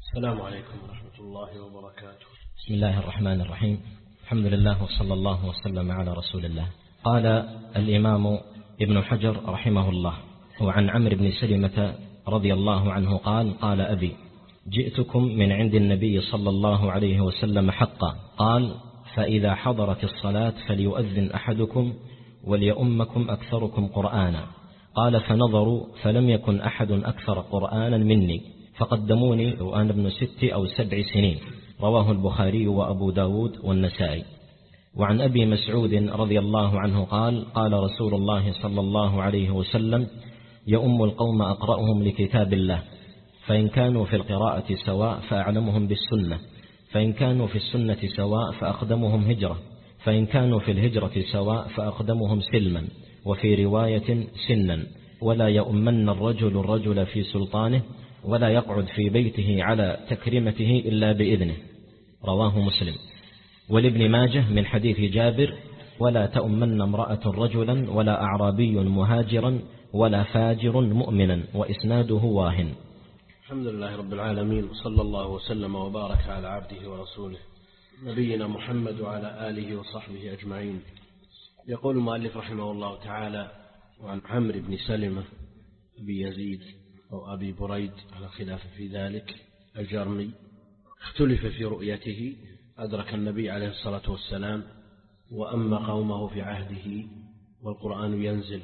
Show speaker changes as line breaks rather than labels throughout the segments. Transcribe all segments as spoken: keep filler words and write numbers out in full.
السلام عليكم ورحمة الله وبركاته.
بسم الله الرحمن الرحيم. الحمد لله وصلى الله وسلم على رسول الله. قال الإمام ابن حجر رحمه الله: وعن عمرو بن سلمة رضي الله عنه قال: قال أبي: جئتكم من عند النبي صلى الله عليه وسلم حقا. قال: فإذا حضرت الصلاة فليؤذن أحدكم وليؤمكم أكثركم قرآنا. قال: فنظروا فلم يكن أحد أكثر قرآنا مني فقدموني وأنا ابن ست أو سبع سنين. رواه البخاري وأبو داود والنسائي. وعن أبي مسعود رضي الله عنه قال: قال رسول الله صلى الله عليه وسلم: يؤم القوم أقرأهم لكتاب الله، فإن كانوا في القراءة سواء فأعلمهم بالسنة، فإن كانوا في السنة سواء فأقدمهم هجرة، فإن كانوا في الهجرة سواء فأقدمهم سلما، وفي رواية سنا. ولا يؤمن الرجل الرجل في سلطانه، ولا يقعد في بيته على تكريمته إلا بإذنه. رواه مسلم. ولابن ماجه من حديث جابر: ولا تؤمن امرأة رجلا ولا أعرابي مهاجرا ولا فاجر مؤمنا، وإسناده واهن.
الحمد لله رب العالمين، وصلى الله وسلم وبارك على عبده ورسوله نبينا محمد وعلى آله وصحبه أجمعين. يقول المؤلف رحمه الله تعالى: وعن عمرو بن سلمة أبي يزيد أو أبي بريد على خلاف في ذلك الجرمي، اختلف في رؤيته، أدرك النبي عليه الصلاة والسلام وأما قومه في عهده والقرآن ينزل،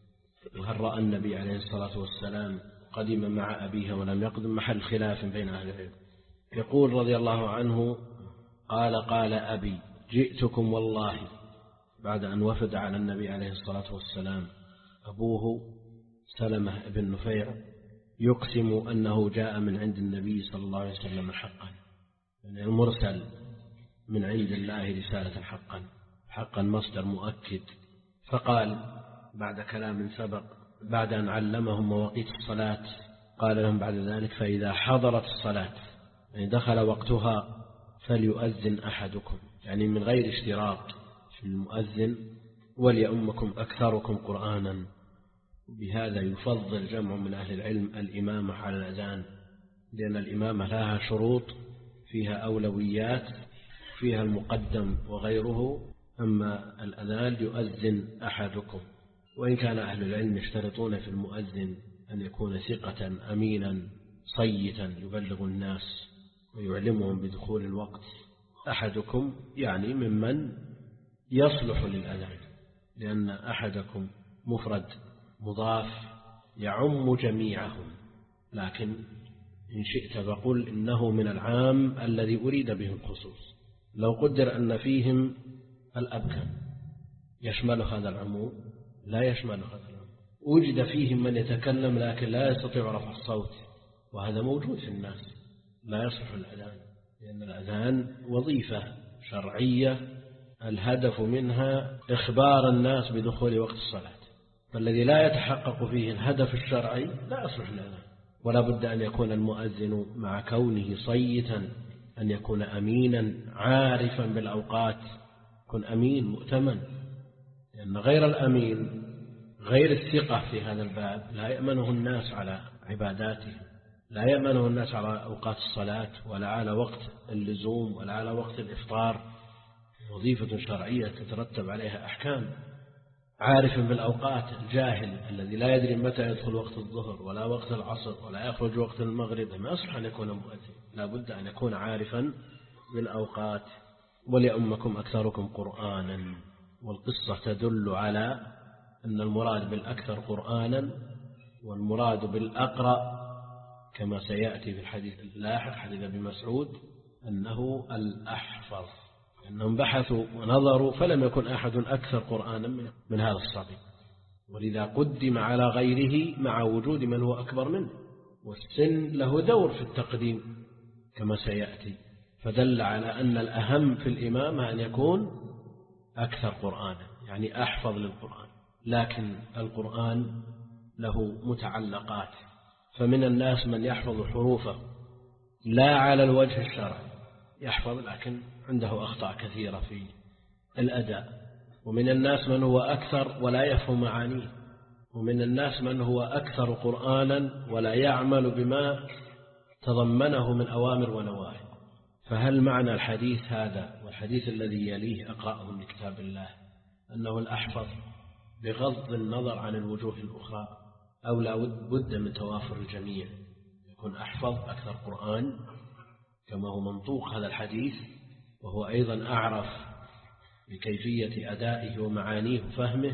وهل رأى النبي عليه الصلاة والسلام قدم مع أبيه ولم يقدم، محل خلاف بين أهل العلم. يقول رضي الله عنه: قال قال أبي: جئتكم والله، بعد أن وفد على النبي عليه الصلاة والسلام أبوه سلمة بن نفيع يقسم أنه جاء من عند النبي صلى الله عليه وسلم حقا، يعني المرسل من عند الله رسالة حقا، حقا مصدر مؤكد. فقال بعد كلام سبق، بعد أن علمهم مواقيت الصلاة، قال لهم بعد ذلك: فإذا حضرت الصلاة، يعني دخل وقتها، فليؤذن أحدكم، يعني من غير اشتراط في المؤذن، وليؤمكم أكثركم قرآنا. بهذا يفضل جمع من أهل العلم الإمامة على الأذان، لأن الإمامة لها شروط، فيها أولويات، فيها المقدم وغيره. أما الأذان يؤذن أحدكم، وإن كان أهل العلم يشترطون في المؤذن أن يكون ثقة أمينا صيتا يبلغ الناس ويعلمهم بدخول الوقت. أحدكم يعني ممن يصلح للأذان، لأن أحدكم مفرد مضاف يعم جميعهم، لكن إن شئت فقل إنه من العام الذي أريد به الخصوص. لو قدر أن فيهم الأبكم يشمل هذا العموم؟ لا يشمل هذا العموم. وجد فيهم من يتكلم لكن لا يستطيع رفع الصوت، وهذا موجود في الناس، لا يصلح الأذان، لأن الأذان وظيفة شرعية الهدف منها إخبار الناس بدخول وقت الصلاة، فالذي لا يتحقق فيه الهدف الشرعي لا يصلح الأذان. ولا بد أن يكون المؤذن مع كونه صيتا أن يكون أمينا عارفا بالأوقات، يكون أمين مؤتمن، لأن غير الأمين غير الثقة في هذا الباب لا يأمنه الناس على عباداتهم، لا يأمنه الناس على أوقات الصلاة، ولا على وقت اللزوم، ولا على وقت الإفطار. وظيفة شرعية تترتب عليها أحكام. عارف بالأوقات، الجاهل الذي لا يدري متى يدخل وقت الظهر ولا وقت العصر ولا يخرج وقت المغرب ما يصلح أن يكون مؤذن، لا بد أن يكون عارفا بالأوقات. وليؤمكم أكثركم قرآنا، والقصة تدل على أن المراد بالأكثر قرآنا والمراد بالأقرأ كما سيأتي في الحديث اللاحق حديث ابن مسعود أنه الأحفظ، أنهم بحثوا ونظروا فلم يكن أحد أكثر قرآنا من هذا الصبي، ولذا قدم على غيره مع وجود من هو أكبر منه، والسن له دور في التقديم كما سيأتي. فدل على أن الأهم في الإمامة أن يكون أكثر قرآنا، يعني أحفظ للقرآن. لكن القرآن له متعلقات، فمن الناس من يحفظ حروفه لا على الوجه الشرعي، يحفظ لكن عنده أخطاء كثيرة في الأداء. ومن الناس من هو أكثر ولا يفهم معانيه، ومن الناس من هو أكثر قرآنا ولا يعمل بما تضمنه من أوامر ونواهي. فهل معنى الحديث هذا والحديث الذي يليه أقرأه من كتاب الله أنه الأحفظ بغض النظر عن الوجوه الأخرى، أو لا بد من توافر الجميع، يكون أحفظ أكثر قرآن كما هو منطوق هذا الحديث، وهو أيضا أعرف بكيفية أدائه ومعانيه وفهمه،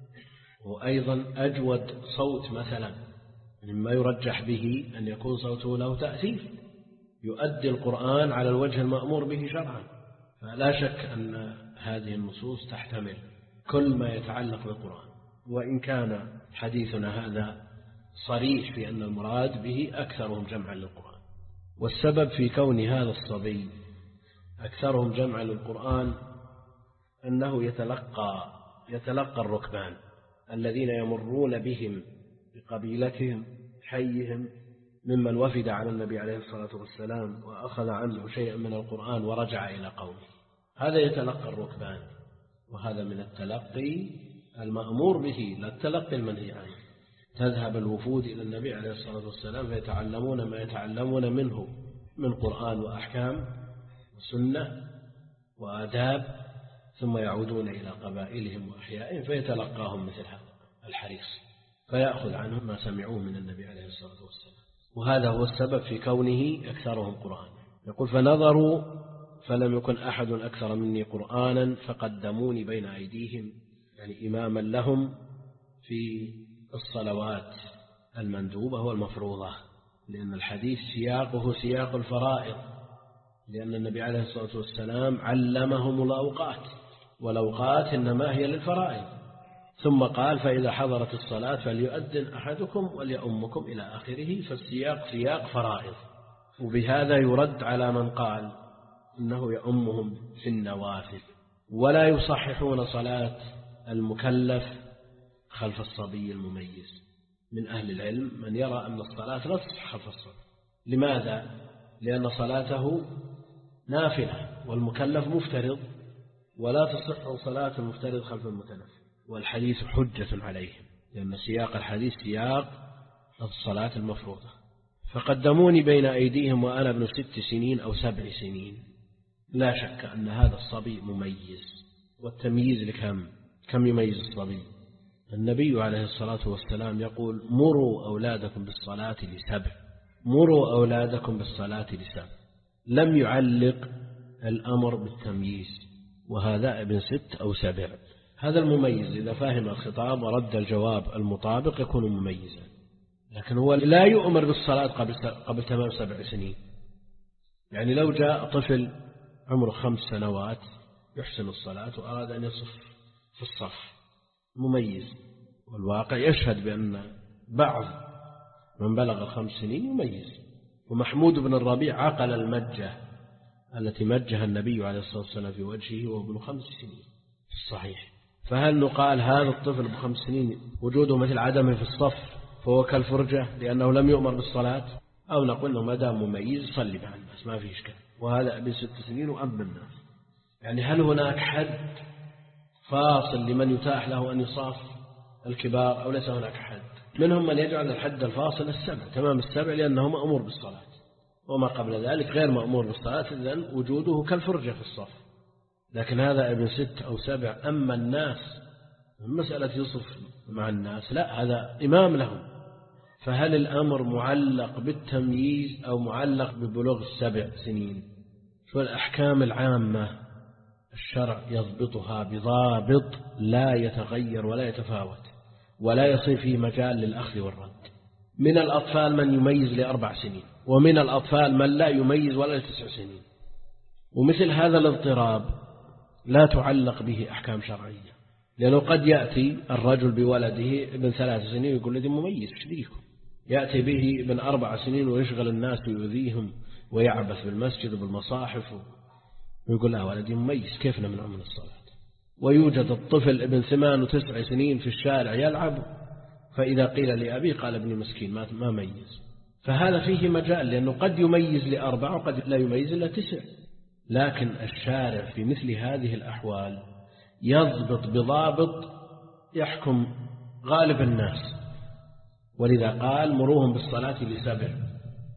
وأيضا أجود صوت مثلا، مما يرجح به أن يكون صوته له تأثير يؤدي القرآن على الوجه المأمور به شرعا. فلا شك أن هذه النصوص تحتمل كل ما يتعلق بالقرآن، وإن كان حديثنا هذا صريح في أن المراد به أكثرهم جمعا للقرآن. والسبب في كون هذا الصبي أكثرهم جمعا للقرآن أنه يتلقى يتلقى الركبان الذين يمرون بهم بقبيلتهم حيهم ممن وفد على النبي عليه الصلاة والسلام وأخذ عنه شيئا من القرآن ورجع إلى قومه، هذا يتلقى الركبان، وهذا من التلقي المأمور به لا التلقي المنهي عنه. تذهب الوفود إلى النبي عليه الصلاة والسلام فيتعلمون ما يتعلمون منه من قرآن وأحكام وسنة وآداب، ثم يعودون إلى قبائلهم وأحيائهم فيتلقاهم مثل هذا الحريص، فيأخذ عنهم ما سمعوه من النبي عليه الصلاة والسلام. وهذا هو السبب في كونه أكثرهم قرآن. يقول فنظروا فلم يكن أحد أكثر مني قرآنا فقدموني بين أيديهم، يعني إماما لهم في الصلوات المندوبة والمفروضة، لأن الحديث سياقه سياق الفرائض، لأن النبي عليه الصلاة والسلام علمهم الأوقات، والأوقات إنما هي للفرائض، ثم قال فإذا حضرت الصلاة فليؤذن أحدكم وليؤمكم إلى آخره، فالسياق سياق فرائض. وبهذا يرد على من قال إنه يؤمهم في النوافل، ولا يصححون صلاة المكلف خلف الصبي المميز. من أهل العلم من يرى أن الصلاة لا تصح خلف الصبي. لماذا؟ لأن صلاته نافلة والمكلف مفترض، ولا تصح صلاة المفترض خلف المكلف، والحديث حجة عليهم، لأن سياق الحديث سياق الصلاة المفروضة. فقدموني بين أيديهم وأنا ابن ست سنين أو سبع سنين. لا شك أن هذا الصبي مميز، والتمييز لكم كم يميز الصبي؟ النبي عليه الصلاة والسلام يقول مروا أولادكم بالصلاة لسبع، مروا أولادكم بالصلاة لسبع، لم يعلق الأمر بالتمييز، وهذا ابن ست أو سبع. هذا المميز إذا فهم الخطاب ورد الجواب المطابق يكون مميزا، لكن هو لا يؤمر بالصلاة قبل قبل تمام سبع سنين. يعني لو جاء طفل عمره خمس سنوات يحسن الصلاة وأراد أن يصف في الصف مميز، والواقع يشهد بأن بعض من بلغ خمس سنين يميز. ومحمود بن الربيع عقل المجة التي مجها النبي عليه الصلاة والسلام في وجهه وهو ابن خمس سنين في الصحيح. فهل نقال هذا الطفل بخمس سنين وجوده مثل عدمه في الصف فهو كالفرجة لأنه لم يؤمر بالصلاة، أو نقول أنه ما دام مميز صلي مع الناس ما فيه إشكال، وهذا ابن ست سنين وأم الناس. يعني هل هناك حد فاصل لمن يتاح له أن يصاف الكبار أو ليس هناك حد؟ منهم من يجعل الحد الفاصل السبع، تمام السبع، لأنه مأمور بالصلاة، وما قبل ذلك غير مأمور بالصلاة، إذن وجوده كالفرجة في الصف. لكن هذا ابن ست أو سبع. أما الناس مسألة يصف مع الناس لا، هذا إمام لهم. فهل الأمر معلق بالتمييز أو معلق ببلوغ السبع سنين؟ شو الأحكام العامة الشرع يضبطها بضابط لا يتغير ولا يتفاوت ولا يصير فيه مجال للأخذ والرد. من الأطفال من يميز لأربع سنين، ومن الأطفال من لا يميز ولا لتسع سنين. ومثل هذا الاضطراب لا تعلق به أحكام شرعية، لأنه قد يأتي الرجل بولده ابن ثلاث سنين ويقول لدي مميز شديكم، يأتي به ابن أربع سنين ويشغل الناس ويؤذيهم ويعبث بالمسجد وبالمصاحف ويقول لا ولدي مميز كيف نمنع من الصلاة. ويوجد الطفل ابن ثمان وتسع سنين في الشارع يلعب، فإذا قيل لأبيه قال ابني مسكين ما ميز. فهذا فيه مجال، لأنه قد يميز لأربع وقد لا يميز إلا تسع. لكن الشارع في مثل هذه الأحوال يضبط بضابط يحكم غالب الناس، ولذا قال مروهم بالصلاة لسبع،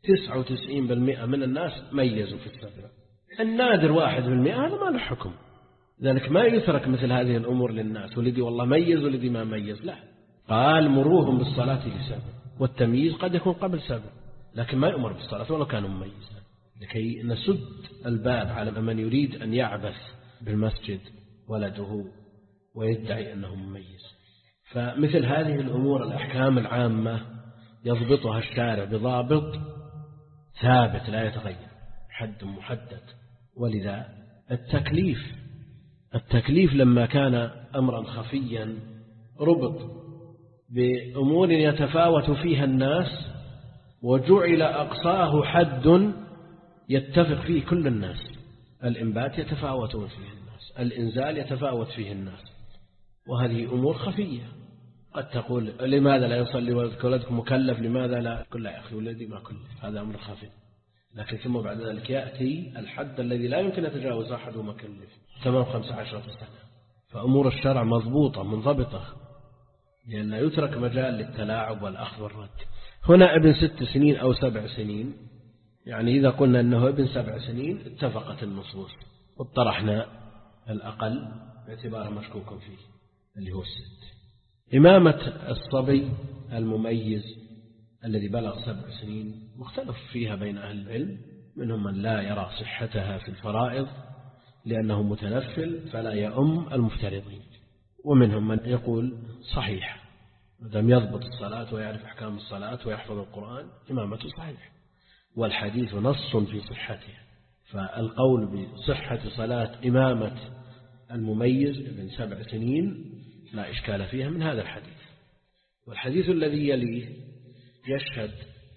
تسعة وتسعين بالمئة من الناس ميزوا في السبع. النادر واحد بالمئة هذا ما له حكم. ذلك ما يترك مثل هذه الأمور للناس، ولدي والله ميز ولدي ما ميز، لا، قال مروهم بالصلاة لسبع، والتمييز قد يكون قبل سبع، لكن ما يؤمر بالصلاة ولو كانوا مميزا، لكي نسد الباب على من يريد أن يعبث بالمسجد ولده ويدعي أنه مميز. فمثل هذه الأمور الأحكام العامة يضبطها الشارع بضابط ثابت لا يتغير، حد محدد. ولذا التكليف التكليف لما كان أمرا خفيا ربط بأمور يتفاوت فيها الناس وجعل أقصاه حد يتفق فيه كل الناس. الإنبات يتفاوتون فيه الناس، الإنزال يتفاوت فيه الناس، وهذه أمور خفية. قد تقول لماذا لا يصلي ولدك مكلف، لماذا لا؟ كل يا أخي ولدي ما كلف، هذا أمر خفي. لكن ثم بعد ذلك يأتي الحد الذي لا يمكن يتجاوز أحد مكلف، تمام خمسة عشر سنة. فأمور الشرع مضبوطة منضبطة، لأن لا يترك مجال للتلاعب والأخذ والرد. هنا ابن ست سنين أو سبع سنين، يعني إذا قلنا أنه ابن سبع سنين اتفقت النصوص واطرحنا الأقل باعتباره مشكوك فيه اللي هو الست. إمامة الصبي المميز الذي بلغ سبع سنين مختلف فيها بين أهل العلم، منهم من لا يرى صحتها في الفرائض لأنه متنفل فلا يؤم المفترضين، ومنهم من يقول صحيح مدام يضبط الصلاة ويعرف أحكام الصلاة ويحفظ القرآن إمامته صحيح، والحديث نص في صحته. فالقول بصحة صلاة إمامة المميز ابن سبع سنين لا إشكال فيها من هذا الحديث. والحديث الذي يليه يشهد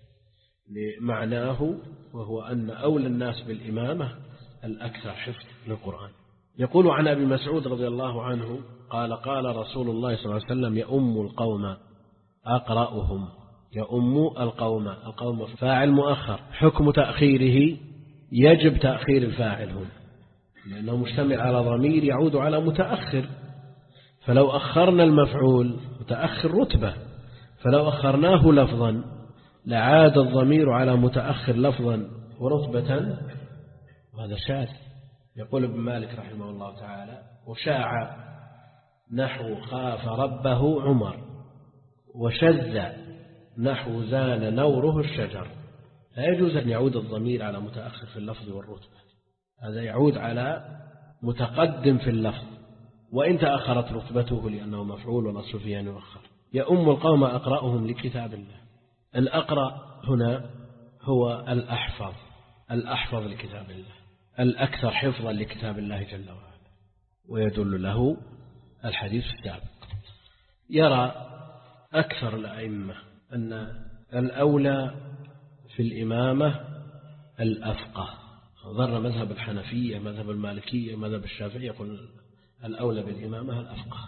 لمعناه، وهو أن أولى الناس بالإمامة الأكثر حفظ للقرآن. يقول عن أبي مسعود رضي الله عنه قال قال رسول الله صلى الله عليه وسلم يؤم القوم أقرأهم. يؤم القوم، القوم فاعل مؤخر، حكم تأخيره يجب تأخير الفاعل هنا لأنه مشتمل على ضمير يعود على متأخر، فلو أخرنا المفعول متأخر رتبة، فلو أخرناه لفظا لعاد الضمير على متأخر لفظا ورتبة، وهذا شاذ. يقول ابن مالك رحمه الله تعالى وشاع نحو خاف ربه عمر، وشذ نحو زان نوره الشجر. لا يجوز أن يعود الضمير على متأخر في اللفظ والرتبة، هذا يعود على متقدم في اللفظ وإن تأخرت رتبته لأنه مفعول والأصل فيه أن يؤخر. يؤم القوم أقرأهم لكتاب الله. الأقرأ هنا هو الأحفظ، الأحفظ لكتاب الله، الأكثر حفظا لكتاب الله جل وعلا، ويدل له الحديث السابق. يرى أكثر الأئمة أن الأولى في الإمامة الأفقه، ضر مذهب الحنفية مذهب المالكية مذهب الشافعي يقول الأولى بالإمامة الأفقه،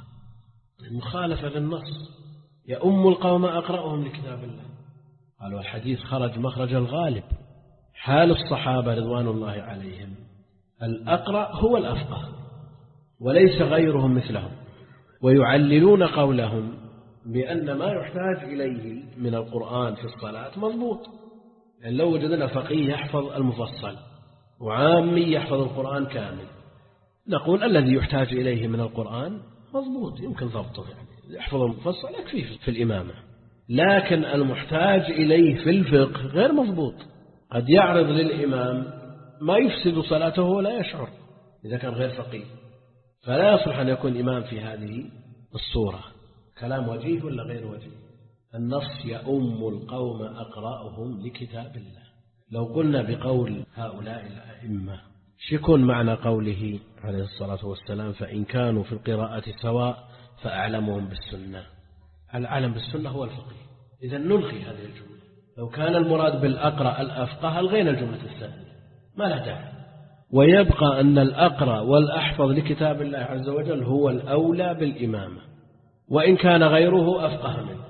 مخالفة للنص. يؤم القوم أقرأهم لكتاب الله، قالوا الحديث خرج مخرج الغالب، حال الصحابة رضوان الله عليهم الأقرأ هو الأفقه وليس غيرهم مثلهم، ويعللون قولهم بأن ما يحتاج إليه من القرآن في الصلاة مضبوط. يعني لو وجدنا فقيه يحفظ المفصل وعامي يحفظ القرآن كامل، نقول الذي يحتاج إليه من القرآن مضبوط يمكن ضبطه، يعني يحفظ المفصل يكفي في الإمامة، لكن المحتاج إليه في الفقه غير مضبوط، قد يعرض للإمام ما يفسد صلاته ولا يشعر إذا كان غير فقيه، فلا يصلح أن يكون إمام في هذه الصورة. كلام وجيه ولا غير وجيه؟ النص يؤم القوم أقرأهم لكتاب الله. لو قلنا بقول هؤلاء الأئمة شكون معنى قوله عليه الصلاة والسلام فإن كانوا في القراءة سواء فأعلمهم بالسنة؟ العالم بالسنة هو الفقيه، إذا نلغي هذه الجملة. لو كان المراد بالأقرأ الأفقه ألغينا الجملة الثانية، ما لا داعي، ويبقى أن الأقرأ والأحفظ لكتاب الله عز وجل هو الأولى بالإمامة وإن كان غيره أفقه منه.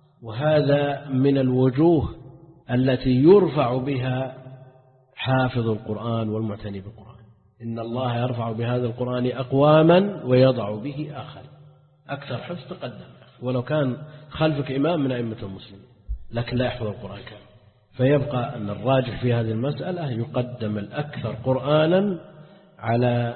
وهذا من الوجوه التي يرفع بها حافظ القرآن والمعتني بالقرآن. إن الله يرفع بهذا القرآن أقواما ويضع به آخر. أكثر حفظ تقدم ولو كان خلفك إمام من أئمة المسلمين لكن لا يحفظ القرآن كامل، فيبقى أن الراجح في هذه المسألة يقدم الأكثر قرآنا على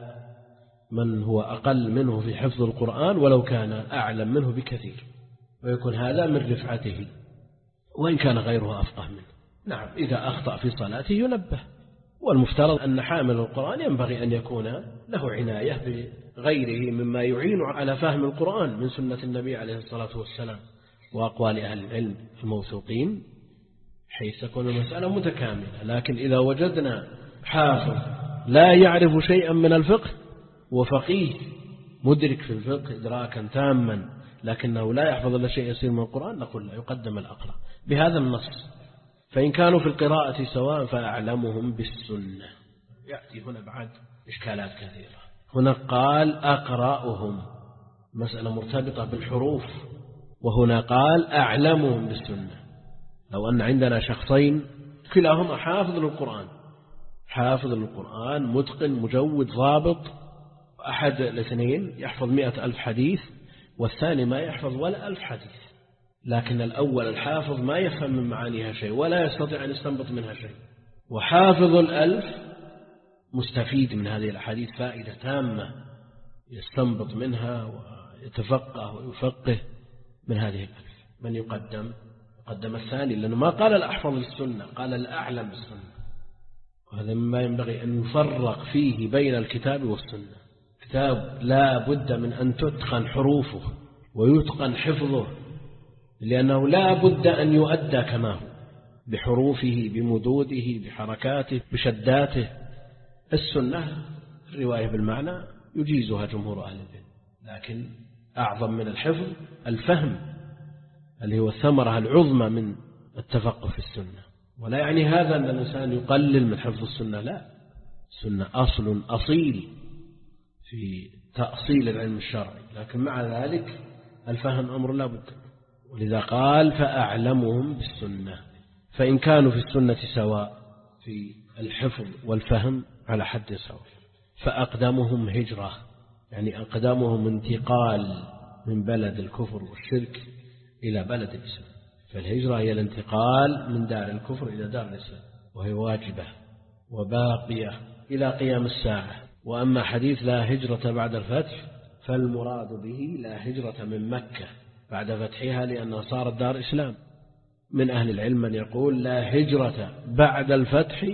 من هو أقل منه في حفظ القرآن ولو كان أعلم منه بكثير، ويكون هذا من رفعته وإن كان غيره أفقه منه. نعم إذا أخطأ في صلاته ينبه، والمفترض أن حامل القرآن ينبغي أن يكون له عناية بغيره مما يعين على فهم القرآن من سنة النبي عليه الصلاة والسلام وأقوال أهل العلم الموثوقين، حيث تكون المسألة متكاملة. لكن إذا وجدنا حافظ لا يعرف شيئا من الفقه وفقيه مدرك في الفقه إدراكا تاما لكنه لا يحفظ إلا شيء يسير من القرآن، نقول لا، يقدم الأقرأ بهذا النص. فإن كانوا في القراءة سواء فأعلمهم بالسنة. يأتي هنا بعد إشكالات كثيرة. هنا قال أقرأهم، مسألة مرتبطة بالحروف، وهنا قال أعلمهم بالسنة. لو أن عندنا شخصين كلاهما حافظ للقرآن، حافظ للقرآن متقن مجود ضابط، أحد الاثنين يحفظ مئة ألف حديث والثاني ما يحفظ ولا ألف حديث، لكن الأول الحافظ ما يفهم من معانيها شيء ولا يستطيع أن يستنبط منها شيء، وحافظ الألف مستفيد من هذه الحديث فائدة تامة يستنبط منها ويتفقه ويفقه من هذه الألف. من يقدم؟ قدم الثاني، لأنه ما قال الأحفظ للسنة، قال الأعلم بالسنة. وهذا مما ينبغي أن يفرق فيه بين الكتاب والسنة. كتاب لا بد من أن تتقن حروفه ويتقن حفظه، لأنه لا بد أن يؤدى كما هو بحروفه بمدوده بحركاته بشداته. السنة الرواية بالمعنى يجيزها جمهور أهل العلم، لكن أعظم من الحفظ الفهم اللي هو الثمرة العظمى من التفقه في السنة. ولا يعني هذا أن الإنسان يقلل من حفظ السنة، لا، السنة أصل أصيل في تأصيل العلم الشرعي، لكن مع ذلك الفهم أمر لا بد. ولذا قال فأعلمهم بالسنة. فإن كانوا في السنة سواء في الحفظ والفهم على حد سواء، فأقدمهم هجرة، يعني أقدمهم انتقال من بلد الكفر والشرك إلى بلد الإسلام. فالهجرة هي الانتقال من دار الكفر إلى دار الإسلام، وهي واجبة وباقية إلى قيام الساعة. وأما حديث لا هجرة بعد الفتح فالمراد به لا هجرة من مكة بعد فتحها لأنها صارت دار إسلام. من أهل العلم من يقول لا هجرة بعد الفتح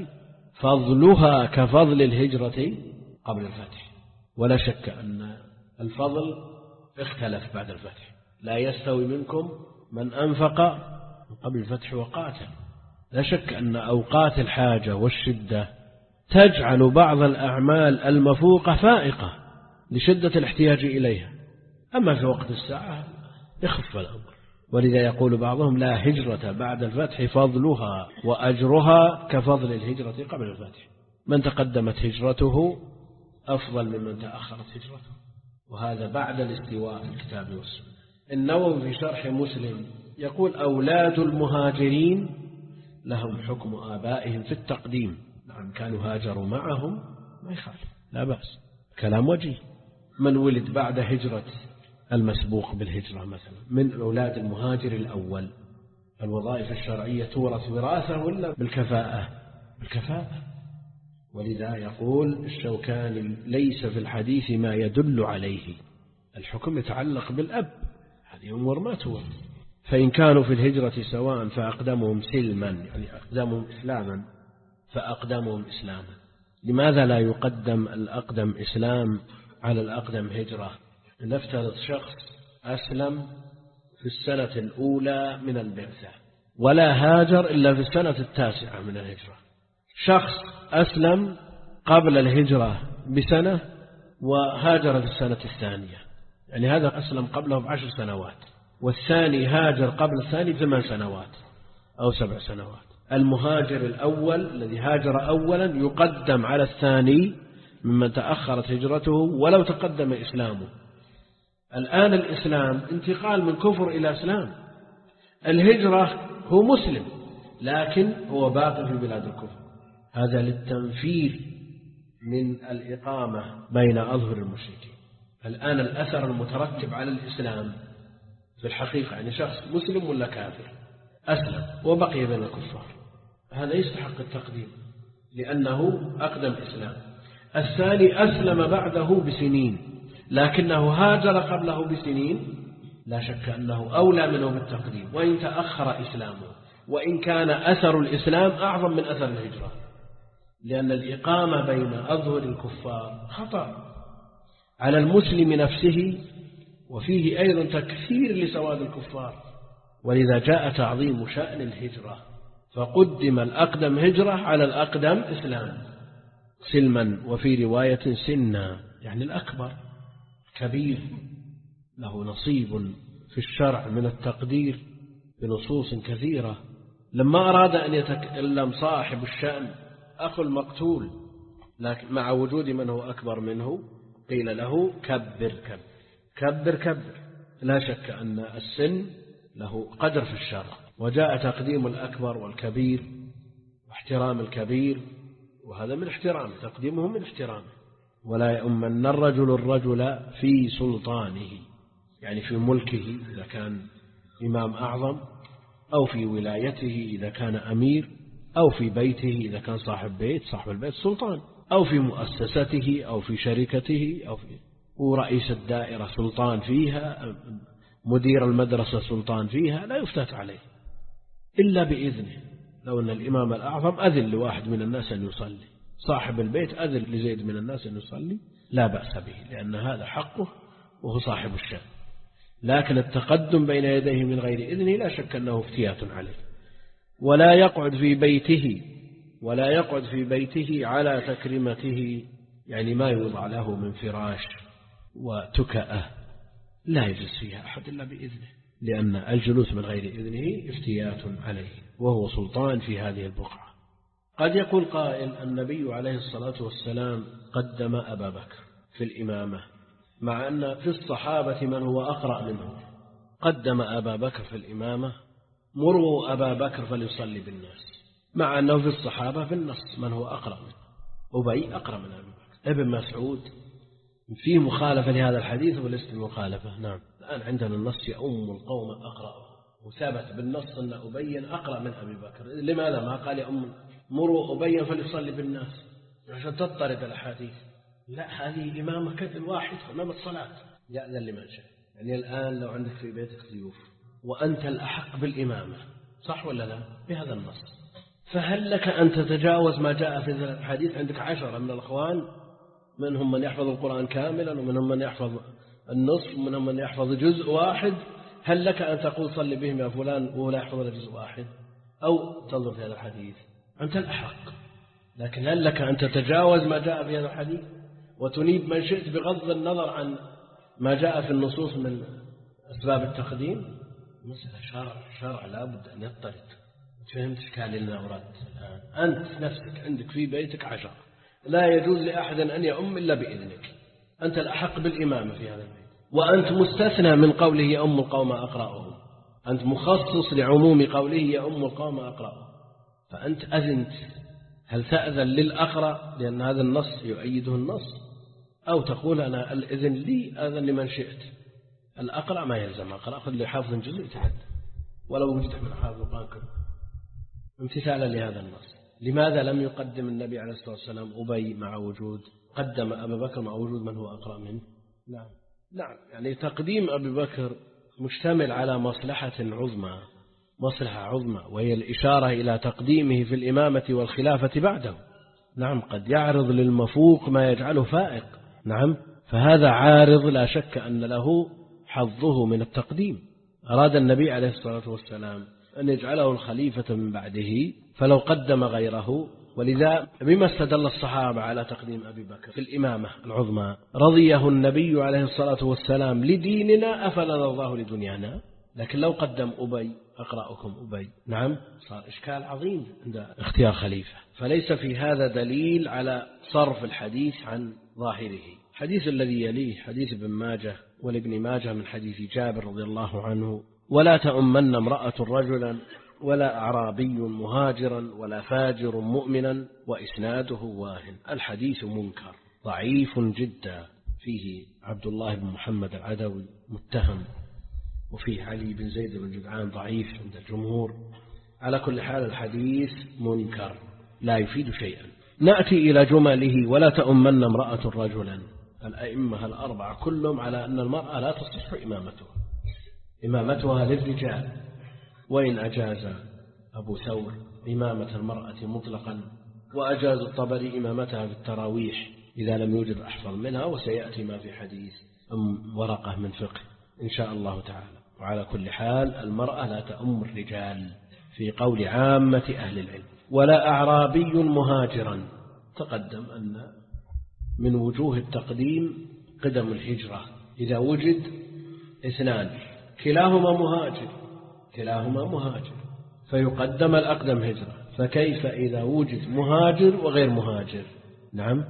فضلها كفضل الهجرة قبل الفتح، ولا شك أن الفضل اختلف بعد الفتح. لا يستوي منكم من أنفق قبل الفتح وقاتل. لا شك أن أوقات الحاجة والشدة تجعل بعض الأعمال المفوقة فائقة لشدة الاحتياج إليها، أما في وقت الساعة يخف الأمر. ولذا يقول بعضهم لا هجرة بعد الفتح فضلها وأجرها كفضل الهجرة قبل الفتح. من تقدمت هجرته أفضل ممن تأخرت هجرته، وهذا بعد الاستواء في الكتاب والسنة. النووي في شرح مسلم يقول أولاد المهاجرين لهم حكم آبائهم في التقديم. نعم كانوا هاجروا معهم ما يخالف، لا بأس، كلام وجيه. من ولد بعد هجرة المسبوق بالهجرة مثلا من أولاد المهاجر الأول، الوظائف الشرعية تورث وراثة ولا بالكفاءة؟ بالكفاءة. ولذا يقول الشوكاني ليس في الحديث ما يدل عليه، الحكم يتعلق بالأب، هذه أمور ما تورث. فإن كانوا في الهجرة سواء فأقدمهم سلما، يعني أقدمهم إسلاما فأقدمهم إسلاما. لماذا لا يقدم الأقدم إسلام على الأقدم هجرة؟ نفترض شخص أسلم في السنة الأولى من البعثة ولا هاجر إلا في السنة التاسعة من الهجرة. شخص أسلم قبل الهجرة بسنة وهاجر في السنة الثانية، يعني هذا أسلم قبله بعشر سنوات، والثاني هاجر قبل الثاني بثمان سنوات أو سبع سنوات. المهاجر الأول الذي هاجر أولا يقدم على الثاني ممن تأخرت هجرته ولو تقدم إسلامه. الآن الإسلام انتقال من كفر إلى إسلام، الهجرة هو مسلم لكن هو باق في بلاد الكفر، هذا للتنفير من الإقامة بين أظهر المشركين. الآن الأثر المترتب على الإسلام في الحقيقة يعني شخص مسلم ولا كافر أسلم وبقي بين الكفار، هذا يستحق التقديم لأنه أقدم إسلام. الثاني أسلم بعده بسنين لكنه هاجر قبله بسنين، لا شك أنه أولى منه بالتقديم وإن تأخر إسلامه، وإن كان أثر الإسلام أعظم من أثر الهجرة، لأن الإقامة بين أظهر الكفار خطأ على المسلم نفسه، وفيه أيضا تكثير لسواد الكفار، ولذا جاء تعظيم شأن الهجرة فقدم الأقدم هجرة على الأقدم إسلام سلما، وفي رواية سنا يعني الأكبر كبير له نصيب في الشرع من التقدير بنصوص كثيرة. لما أراد أن يتكلم صاحب الشأن أخو المقتول لكن مع وجود من هو أكبر منه قيل له كبر كبر كبر كبر. لا شك أن السن له قدر في الشرع، وجاء تقديم الأكبر والكبير واحترام الكبير، وهذا من احترام تقديمه من احترامه. ولا يؤمن الرجل الرجل في سلطانه يعني في ملكه إذا كان إمام أعظم، أو في ولايته إذا كان أمير، أو في بيته إذا كان صاحب بيت صاحب البيت سلطان، أو في مؤسسته أو في شركته أو في ورئيس الدائرة سلطان فيها، مدير المدرسة سلطان فيها، لا يفتات عليه إلا بإذنه. لو أن الإمام الأعظم أذن لواحد من الناس أن يصلي، صاحب البيت أذن لزيد من الناس أن يصلي، لا بأس به لأن هذا حقه وهو صاحب الشأن. لكن التقدم بين يديه من غير إذنه لا شك أنه افتيات عليه. ولا يقعد في بيته ولا يقعد في بيته على تكريمته يعني ما يوضع له من فراش وتكأة لا يجلس فيها أحد إلا بإذنه، لأن الجلوس من غير إذنه افتيات عليه وهو سلطان في هذه البقعة. قد يقول قائل النبي عليه الصلاة والسلام قدم أبا بكر في الإمامة مع أن في الصحابة من هو أقرأ منه. قدم أبا بكر في الإمامة، مروا أبا بكر فليصلي بالناس، مع أنه في الصحابة في النص من هو أقرأ منه، أبي أقرأ من أبي بكر. ابن مسعود فيه مخالفة لهذا الحديث وليست مخالفة. نعم الآن عندنا النص يؤم القوم أقرأ، وثبت بالنص أن أبي أقرأ من أبي بكر. لماذا ما قال يؤم مروا أبي فليصلي بالناس عشان تضطرد الأحاديث؟ لا، هذه إمامة كذل واحد إمام الصلاة يأذن لمن شاء. يعني الآن لو عندك في بيتك ضيوف وأنت الأحق بالإمامة، صح ولا لا؟ بهذا النص، فهل لك أن تتجاوز ما جاء في الحديث؟ عندك عشرة من الأخوان، منهم من يحفظ القرآن كاملا ومنهم من يحفظ النصف ومنهم من يحفظ جزء واحد، هل لك أن تقول صلي بهم يا فلان وهو لا يحفظ جزء واحد؟ أو تنظر في هذا الحديث أنت الأحق. لكن هل لك أن تتجاوز ما جاء في هذا الحديث وتنيب من شئت بغض النظر عن ما جاء في النصوص من أسباب التقديم؟ مسألة شرع شرع لابد أن يضطرد. فهمت إشكالي اللي أورد الآن؟ أنت نفسك عندك في بيتك عشر، لا يجوز لأحد أن يؤم إلا بإذنك، أنت الأحق بالإمامة في هذا البيت، وأنت مستثنى من قوله يؤم القوم أقرأهم، أنت مخصص لعموم قوله يؤم القوم أقرأهم، فأنت أذنت. هل تأذن للأقرأ لأن هذا النص يؤيده النص، أو تقول أنا الإذن لي أذن لمن شئت؟ الأقرأ ما يلزم أقرأ، أخذ لي حافظ جزء يتحدى ولو وجدت من حافظ القرآن امتثالا لهذا النص. لماذا لم يقدم النبي عليه الصلاة والسلام أبي مع وجود قدم أبا بكر مع وجود من هو أقرأ منه؟ نعم نعم يعني تقديم أبي بكر مشتمل على مصلحة عظمى، مصلحة عظمى، وهي الإشارة إلى تقديمه في الإمامة والخلافة بعده. نعم قد يعرض للمفوق ما يجعله فائق، نعم فهذا عارض لا شك أن له حظه من التقديم. أراد النبي عليه الصلاة والسلام أن يجعله الخليفة من بعده فلو قدم غيره. ولذا بما استدل الصحابة على تقديم أبي بكر في الإمامة العظمى؟ رضيه النبي عليه الصلاة والسلام لديننا أفلا نرضاه لدنيانا. لكن لو قدم أبي أقرأكم أبي، نعم صار إشكال عظيم عند اختيار خليفة. فليس في هذا دليل على صرف الحديث عن ظاهره. حديث الذي يليه حديث ابن ماجه والابن ماجه من حديث جابر رضي الله عنه: ولا تؤمن امرأة رجلا ولا أعرابي مهاجرا ولا فاجر مؤمنا وإسناده واهن. الحديث منكر ضعيف جدا، فيه عبد الله بن محمد العدوي متهم، وفيه علي بن زيد بن جدعان ضعيف عند الجمهور، على كل حال الحديث منكر لا يفيد شيئا. نأتي إلى جمله. ولا تؤمن امرأة رجلا. الأئمة الأربعة كلهم على أن المرأة لا تصح إمامتها إمامتها للرجال، وإن أجاز أبو ثور إمامة المرأة مطلقا، وأجاز الطبري إمامتها في التراويح إذا لم يوجد أحفظ منها، وسيأتي ما في حديث أم ورقة من فقه إن شاء الله تعالى. وعلى كل حال المرأة لا تؤم الرجال في قول عامة أهل العلم. ولا أعرابي مهاجرا. تقدم أن من وجوه التقديم قدم الهجرة إذا وجد اثنان كلاهما مهاجر كلاهما مهاجر فيقدم الأقدم هجرة، فكيف إذا وجد مهاجر وغير مهاجر؟ نعم،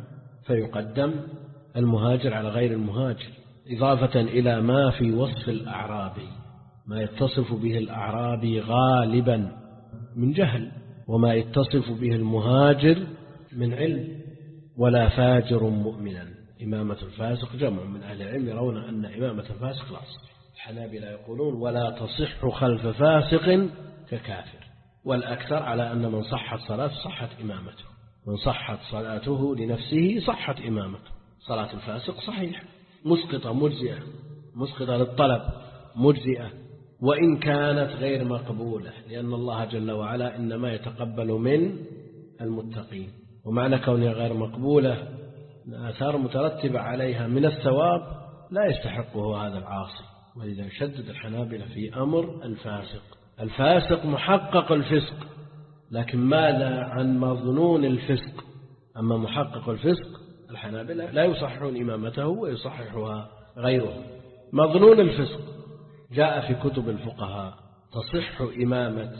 فيقدم المهاجر على غير المهاجر، إضافة إلى ما في وصف الأعرابي، ما يتصف به الأعرابي غالبا من جهل، وما يتصف به المهاجر من علم. ولا فاجر مؤمنا. إمامة الفاسق جمع من أهل العلم يرون أن إمامة الفاسق لا تصح. الحنابلة يقولون ولا تصح خلف فاسق ككافر، والأكثر على أن من صحت صلاة صحت إمامته، من صحت صلاته لنفسه صحت إمامته. صلاة الفاسق صحيح مسقطة مجزئة، مسقطة للطلب مجزئة، وإن كانت غير مقبولة، لأن الله جل وعلا إنما يتقبل من المتقين. ومعنى كونها غير مقبولة الآثار مترتبة عليها من الثواب لا يستحقه هذا العاصي. ولذا يشدد الحنابلة في أمر الفاسق. الفاسق محقق الفسق، لكن ماذا عن مظنون الفسق؟ أما محقق الفسق الحنابلة لا يصححون إمامته ويصححها غيره. مظنون الفسق جاء في كتب الفقهاء تصح إمامة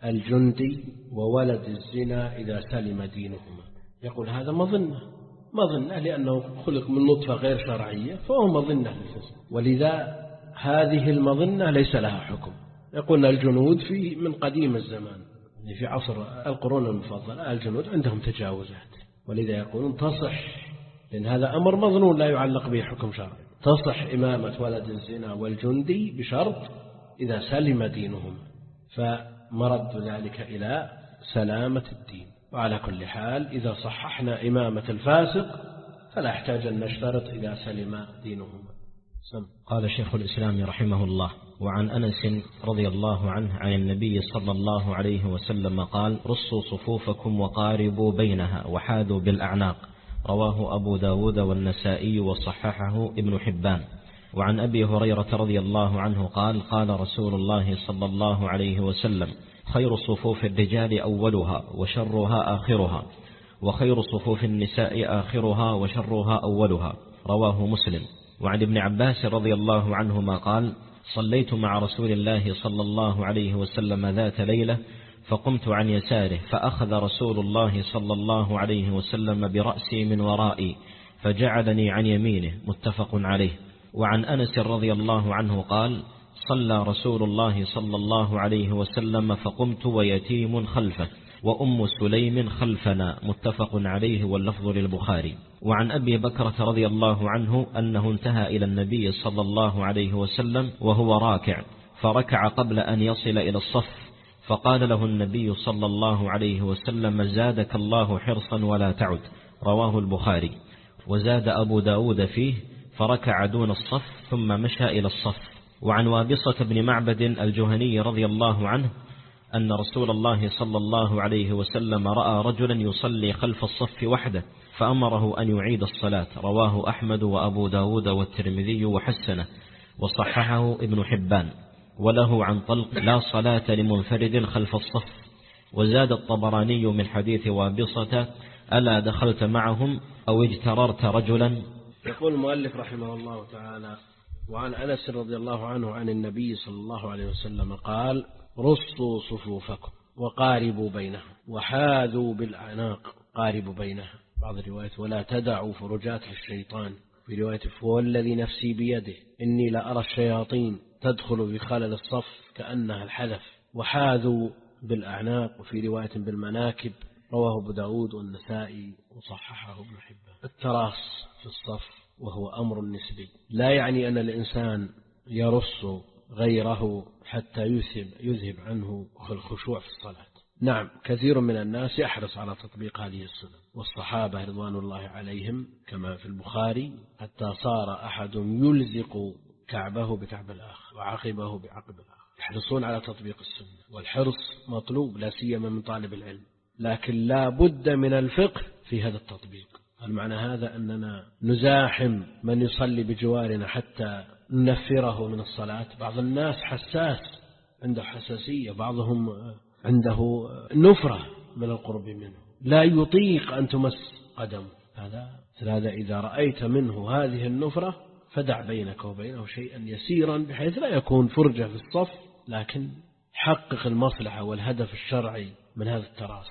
الجندي وولد الزنا إذا سلم دينهما. يقول هذا مظنة مظنة لأنه خلق من نطفة غير شرعية فهو مظنة للفسق، ولذا هذه المظنة ليس لها حكم. يقولنا الجنود في من قديم الزمان، يعني في عصر القرون المفضلة الجنود عندهم تجاوزات، ولذا يقولون تصح، لأن هذا أمر مظنون لا يعلق به حكم شرعي. تصح إمامة ولد الزنا والجندي بشرط إذا سلم دينهم، فمرد ذلك إلى سلامة الدين. وعلى كل حال إذا صححنا إمامة الفاسق فلا يحتاج أن نشترط إذا سلم دينهم. سم.
قال شيخ الإسلام رحمه الله: وعن أنس رضي الله عنه عن النبي صلى الله عليه وسلم قال: رصوا صفوفكم وقاربوا بينها وحاذوا بالأعناق. رواه أبو داود والنسائي وصححه ابن حبان. وعن أبي هريرة رضي الله عنه قال: قال رسول الله صلى الله عليه وسلم: خير صفوف الرجال أولها وشرها آخرها، وخير صفوف النساء آخرها وشرها أولها. رواه مسلم. وعن ابن عباس رضي الله عنهما قال: صليت مع رسول الله صلى الله عليه وسلم ذات ليلة فقمت عن يساره فأخذ رسول الله صلى الله عليه وسلم برأسي من ورائي فجعلني عن يمينه. متفق عليه. وعن أنس رضي الله عنه قال: صلى رسول الله صلى الله عليه وسلم فقمت ويتيم خلفه وأم سليم خلفنا. متفق عليه واللفظ للبخاري. وعن أبي بكرة رضي الله عنه أنه انتهى إلى النبي صلى الله عليه وسلم وهو راكع فركع قبل أن يصل إلى الصف، فقال له النبي صلى الله عليه وسلم: زادك الله حرصا ولا تعد. رواه البخاري. وزاد أبو داود فيه: فركع دون الصف ثم مشى إلى الصف. وعن وابصة بن معبد الجهني رضي الله عنه أن رسول الله صلى الله عليه وسلم رأى رجلا يصلي خلف الصف وحده فأمره أن يعيد الصلاة. رواه أحمد وأبو داود والترمذي وحسنه وصححه ابن حبان. وله عن طلق: لا صلاة لمنفرد خلف الصف. وزاد الطبراني من حديث وابصة: ألا دخلت معهم أو اجتررت رجلا.
يقول المؤلف رحمه الله تعالى: وعن أنس رضي الله عنه عن النبي صلى الله عليه وسلم قال: رصوا صفوفكم وقاربوا بينها وحاذوا بالأعناق. قاربوا بينها. بعض الروايات: ولا تدعوا فرجات الشيطان. في رواية: فهو الذي نفسي بيده إني لأرى الشياطين تدخل بخلل الصف كأنها الحذف. وحاذوا بالأعناق. وفي رواية: بالمناكب. رواه أبو داود والنسائي وصححه ابن حبان. التراص في الصف وهو أمر نسبي، لا يعني أن الإنسان يرص غيره حتى يذهب, يذهب عنه الخشوع في الصلاة. نعم كثير من الناس يحرص على تطبيق هذه السنة، والصحابة رضوان الله عليهم كما في البخاري حتى صار أحد يلزق كعبه بكعب الآخر وعقبه بعقب الآخر، يحرصون على تطبيق السنة، والحرص مطلوب لا سيما من طالب العلم، لكن لا بد من الفقه في هذا التطبيق. المعنى هذا أننا نزاحم من يصلي بجوارنا حتى ننفره من الصلاة. بعض الناس حساس، عنده حساسية، بعضهم عنده نفرة من القرب منه، لا يطيق أن تمس قدم. هذا هذا إذا رأيت منه هذه النفرة فدع بينك وبينه شيئا يسيرا بحيث لا يكون فرجة في الصف، لكن حقق المصلحة والهدف الشرعي من هذا التراص،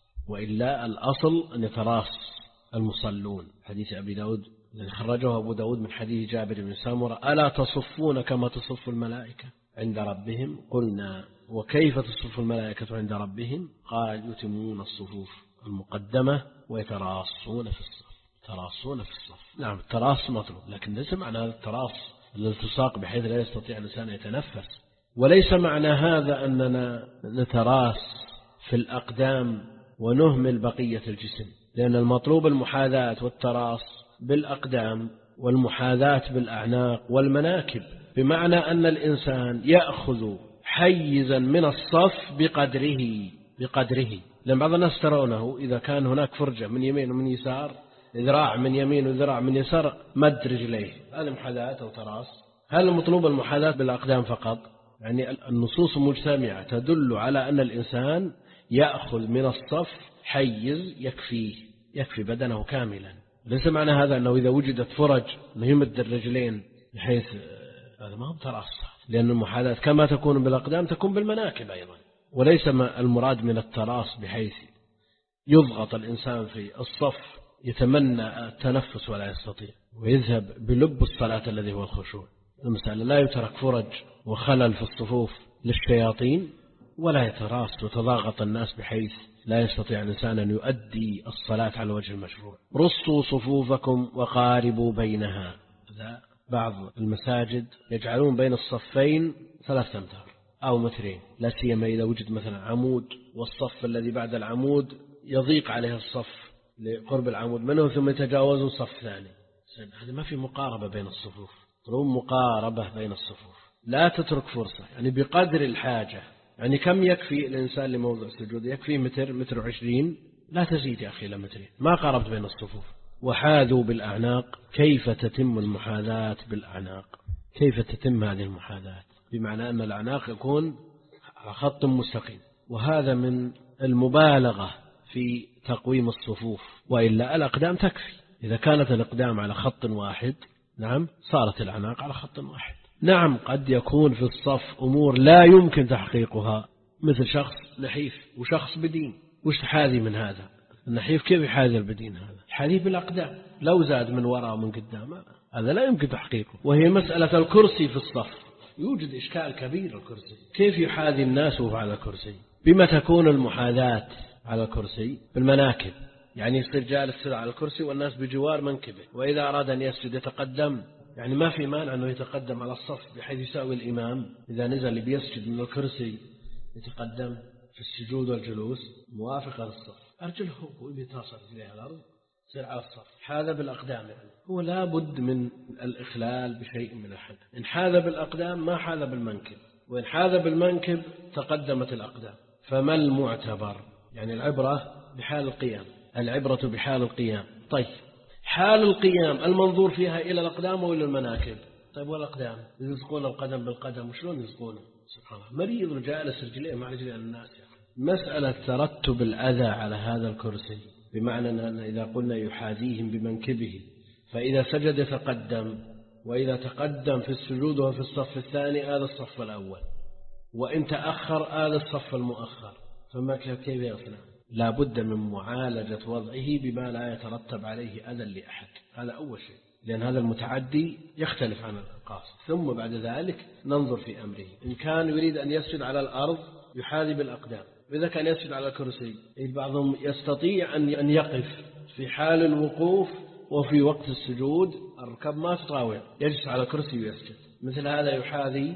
وإلا الأصل أن يتراص المصلون. حديث أبي داود الذي خرجه أبو داود من حديث جابر بن سامرة: ألا تصفون كما تصف الملائكة عند ربهم؟ قلنا وكيف تصف الملائكة عند ربهم؟ قال يتمون الصفوف المقدمة ويتراصون في الصف. تراصون في الصف، نعم التراص مطلوب، لكن ليس معنى هذا التراص الالتصاق بحيث لا يستطيع الإنسان يتنفس، وليس معنى هذا أننا نتراص في الأقدام ونهمل بقية الجسم، لأن المطلوب المحاذاة والتراص بالأقدام والمحاذاة بالأعناق والمناكب، بمعنى أن الإنسان يأخذ حيزا من الصف بقدره بقدره لأن بعض الناس ترونه إذا كان هناك فرجة من يمين ومن يسار، ذراع من يمين وذراع من يسار، مد رجليه، هذا محاذاة أو تراص. هل المطلوب المحاذاة بالأقدام فقط؟ يعني النصوص مجتمعة تدل على أن الإنسان يأخذ من الصف حيز يكفيه، يكفي بدنه كاملا. ليس معنى هذا أنه إذا وجدت فرج أنه يمد الرجلين بحيث هذا ما هو تراص، لأن المحاذاة كما تكون بالأقدام تكون بالمناكب أيضا. وليس المراد من التراص بحيث يضغط الإنسان في الصف يتمنى التنفس ولا يستطيع ويذهب بلب الصلاة الذي هو الخشوع. المسألة لا يترك فرج وخلل في الصفوف للشياطين، ولا يتراص وتضاغط الناس بحيث لا يستطيع الإنسان أن يؤدي الصلاة على وجه المشروع. رصوا صفوفكم وقاربوا بينها. بعض المساجد يجعلون بين الصفين ثلاثة أمتار أو مترين، لا سيما إذا وجد مثلا عمود والصف الذي بعد العمود يضيق عليه الصف لقرب العمود منه ثم يتجاوزون صف ثاني. هذا ما في مقاربة بين الصفوف، ترون مقاربة بين الصفوف، لا تترك فرصة، يعني بقدر الحاجة. يعني كم يكفي الإنسان لموضع السجود؟ يكفي متر، متر وعشرين، لا تزيد يا أخي إلى مترين، ما قاربت بين الصفوف. وحاذوا بالأعناق. كيف تتم المحاذاة بالأعناق؟ كيف تتم هذه المحاذاة؟ بمعنى أن الأعناق يكون على خط مستقيم، وهذا من المبالغة في تقويم الصفوف، وإلا الأقدام تكفي. إذا كانت الأقدام على خط واحد نعم صارت الأعناق على خط واحد. نعم قد يكون في الصف أمور لا يمكن تحقيقها، مثل شخص نحيف وشخص بدين، وش تحاذي من هذا؟ النحيف كيف يحاذي البدين؟ هذا حاذي بالأقدام، لو زاد من وراء ومن قدام هذا لا يمكن تحقيقه. وهي مسألة الكرسي في الصف، يوجد إشكال كبير. الكرسي كيف يحاذي الناس على الكرسي؟ بما تكون المحاذاة على الكرسي؟ بالمناكب، يعني يصير جالس على الكرسي والناس بجوار منكبه، وإذا أراد أن يسجد يتقدم، يعني ما في مانع أنه يتقدم على الصف بحيث يساوي الإمام إذا نزل بيسجد من الكرسي، يتقدم في السجود والجلوس موافقة للصف، أرجله هو بيتصل إليها الأرض يصير على الصف. هذا بالأقدام، يعني هو لا بد من الإخلال بشيء من الحد. إن حاذ بالأقدام ما حاذ بالمنكب، وإن حاذ بالمنكب تقدمت الأقدام. فما المعتبر؟ يعني العبرة بحال القيام، العبرة بحال القيام. طيب حال القيام المنظور فيها إلى الأقدام وإلى المناكب. طيب والأقدام يلصقون القدم بالقدم، وشلون يلصقونه؟ سبحان الله، مريض وجالس رجليه مع رجلي الناس. يعني مسألة ترتب الأذى على هذا الكرسي، بمعنى أن إذا قلنا يحاذيهم بمنكبه، فإذا سجد يتقدم، وإذا تقدم في السجود وفي الصف الثاني هذا الصف الأول، وإن تأخر هذا الصف المؤخر، فما كيف يصنع؟ لا بد من معالجة وضعه بما لا يترتب عليه أذى لأحد. هذا أول شيء، لأن هذا المتعدي يختلف عن القاصد. ثم بعد ذلك ننظر في أمره، إن كان يريد أن يسجد على الأرض يحاذي بالأقدام، وإذا كان يسجد على الكرسي بعضهم يستطيع أن يقف في حال الوقوف وفي وقت السجود الركب ما تطاوع، يجلس على كرسي ويسجد، مثل هذا يحاذي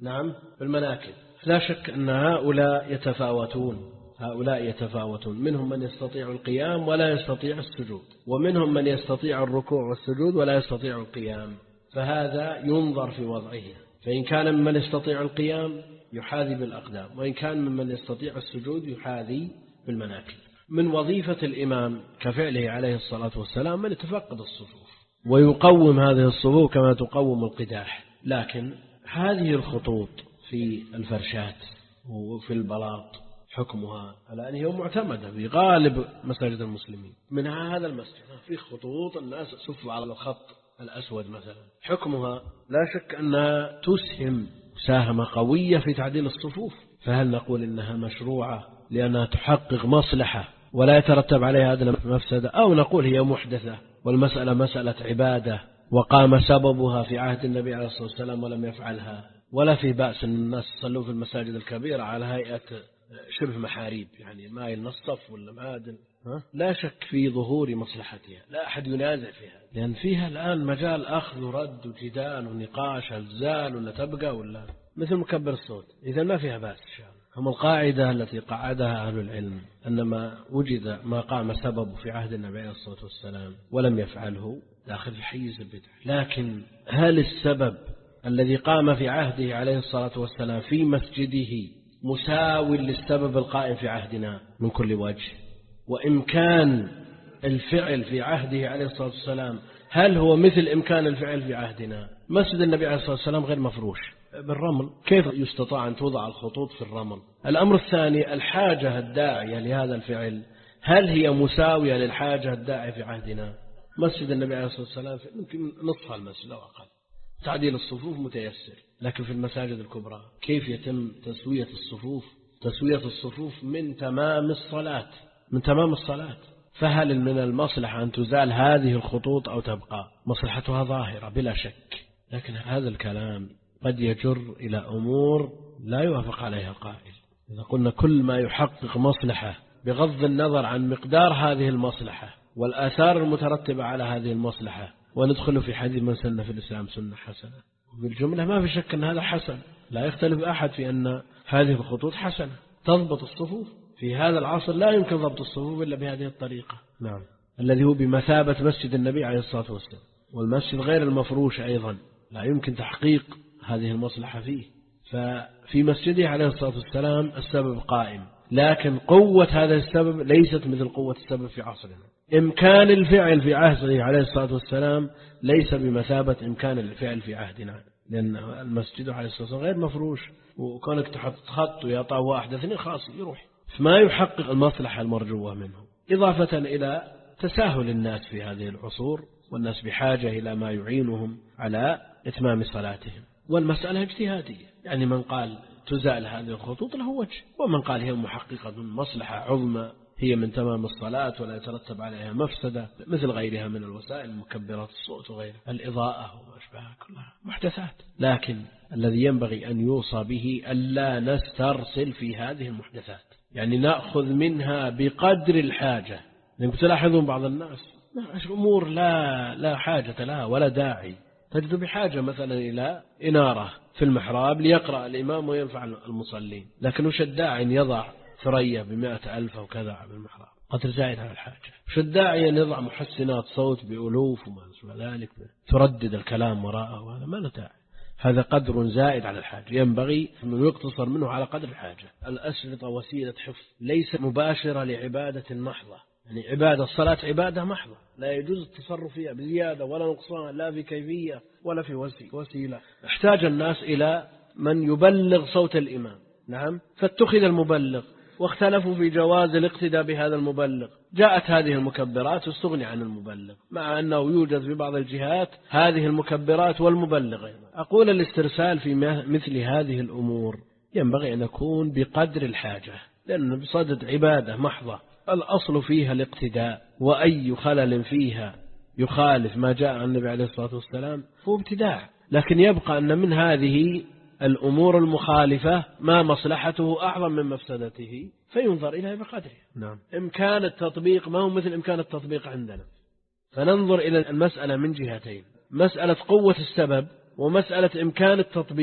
نعم بالمناكب. لا شك أن هؤلاء يتفاوتون هؤلاء يتفاوتون منهم من يستطيع القيام ولا يستطيع السجود، ومنهم من يستطيع الركوع والسجود ولا يستطيع القيام، فهذا ينظر في وضعه، فإن كان ممن يستطيع القيام يحاذي بالأقدام، وإن كان ممن يستطيع السجود يحاذي بالمناكب. من وظيفة الإمام كفعله عليه الصلاة والسلام من يتفقد الصفوف ويقوم هذه الصفوف كما تقوم القداح، لكن هذه الخطوط في الفرشات وفي البلاط حكمها الآن هي معتمدة في غالب مساجد المسلمين. من هذا المسجد في خطوط الناس صفوا على الخط الأسود مثلا، حكمها لا شك أنها تسهم مساهمة قوية في تعديل الصفوف، فهل نقول إنها مشروعة لأنها تحقق مصلحة ولا يترتب عليها هذا المفسدة، أو نقول هي محدثة والمسألة مسألة عبادة وقام سببها في عهد النبي عليه الصلاة والسلام ولم يفعلها، ولا في بأس أن الناس يصلوا في المساجد الكبيرة على هيئة شبه محاريب، يعني ما ينصف ولا معادن، لا شك في ظهور مصلحتها، لا أحد ينازع فيها، لأن فيها الآن مجال أخذ ورد وجدال ونقاش هل تزال ولا تبقى ولا مثل مكبر الصوت، إذا ما فيها بأس إن شاء الله. هم القاعدة التي قعدها أهل العلم أن ما وجد ما قام سببه في عهد النبي عليه الصلاة والسلام ولم يفعله داخل في حيز البدع، لكن هل السبب الذي قام في عهده عليه الصلاة والسلام في مسجده مساوي للسبب القائم في عهدنا من كل وجه؟ وإمكان الفعل في عهده عليه الصلاة والسلام هل هو مثل إمكان الفعل في عهدنا؟ مسجد النبي عليه الصلاة والسلام غير مفروش بالرمل، كيف يستطاع أن توضع الخطوط في الرمل؟ الأمر الثاني الحاجة الداعية لهذا الفعل هل هي مساوية للحاجة الداعية في عهدنا؟ مسجد النبي عليه الصلاة والسلام يمكن نصف المسجد أو أقل، تعديل الصفوف متيسر، لكن في المساجد الكبرى كيف يتم تسوية الصفوف؟ تسوية الصفوف من تمام الصلاة، من تمام الصلاة، فهل من المصلحة أن تزال هذه الخطوط أو تبقى؟ مصلحتها ظاهرة بلا شك، لكن هذا الكلام قد يجر إلى أمور لا يوافق عليها القائل. إذا قلنا كل ما يحقق مصلحة بغض النظر عن مقدار هذه المصلحة والآثار المترتبة على هذه المصلحة، وندخل في حديث من سن في الإسلام سنة حسنة، بالجملة ما في شك أن هذا حسن، لا يختلف أحد في أن هذه الخطوط حسنة تضبط الصفوف. في هذا العصر لا يمكن ضبط الصفوف إلا بهذه الطريقة، نعم، الذي هو بمثابة مسجد النبي عليه الصلاة والسلام، والمسجد غير المفروش أيضا لا يمكن تحقيق هذه المصلحة فيه، ففي مسجده عليه الصلاة والسلام السبب قائم، لكن قوة هذا السبب ليست مثل قوة السبب في عصرنا. إمكان الفعل في عهده عليه الصلاة والسلام ليس بمثابة إمكان الفعل في عهدنا، لأن المسجد عليه الصلاة والسلام غير مفروش، وكونك تحط خط ويطع واحد اثنين خاص يروح، فما يحقق المصلحة المرجوة منه، إضافة إلى تساهل الناس في هذه العصور، والناس بحاجة إلى ما يعينهم على إتمام صلاتهم، والمسألة اجتهادية، يعني من قال تزال هذه الخطوط له وجه، ومن قال هي محققة من مصلحة عظمى هي من تمام الصلاة ولا يترتب عليها مفسدة مثل غيرها من الوسائل مكبرات الصوت وغيرها، الإضاءة وأشباهها كلها محدثات، لكن الذي ينبغي أن يوصى به ألا نسترسل في هذه المحدثات، يعني نأخذ منها بقدر الحاجة، لأنكم تلاحظون بعض الناس أمور لا لا حاجة لها ولا داعي، تجد بحاجة مثلا إلى إنارة في المحراب ليقرأ الإمام وينفع المصلين، لكن وش الداعي أن يضع ثريا بمئة ألف أو كذا على المحراب؟ قدر زائد على الحاجة. وش الداعي أن يضع محسنات صوت بألوف وما شابه ذلك تردد الكلام وراءه؟ وهذا ما له داعي، هذا قدر زائد على الحاجة، ينبغي أن يقتصر منه على قدر الحاجة. الأشرطة وسيلة حفظ ليس مباشرة لعبادة محضة، يعني عبادة الصلاة عبادة محضة لا يجوز التصرف فيها بزيادة ولا نقصان، لا في كيفية ولا في وسيلة. احتاج الناس إلى من يبلغ صوت الإمام، نعم، فاتخذ المبلغ، واختلفوا في جواز الاقتداء بهذا المبلغ، جاءت هذه المكبرات واستغني عن المبلغ، مع أنه يوجد في بعض الجهات هذه المكبرات والمبلغ. أقول الاسترسال في مثل هذه الأمور ينبغي أن يكون بقدر الحاجة، لأن بصدد عبادة محضة الأصل فيها الاقتداء، وأي خلل فيها يخالف ما جاء عن النبي عليه الصلاة والسلام هو ابتداع، لكن يبقى أن من هذه الأمور المخالفة ما مصلحته أعظم من مفسدته فينظر إليها بقدره. نعم. إمكان التطبيق ما هو مثل إمكان التطبيق عندنا، فننظر إلى المسألة من جهتين، مسألة قوة السبب ومسألة إمكان التطبيق.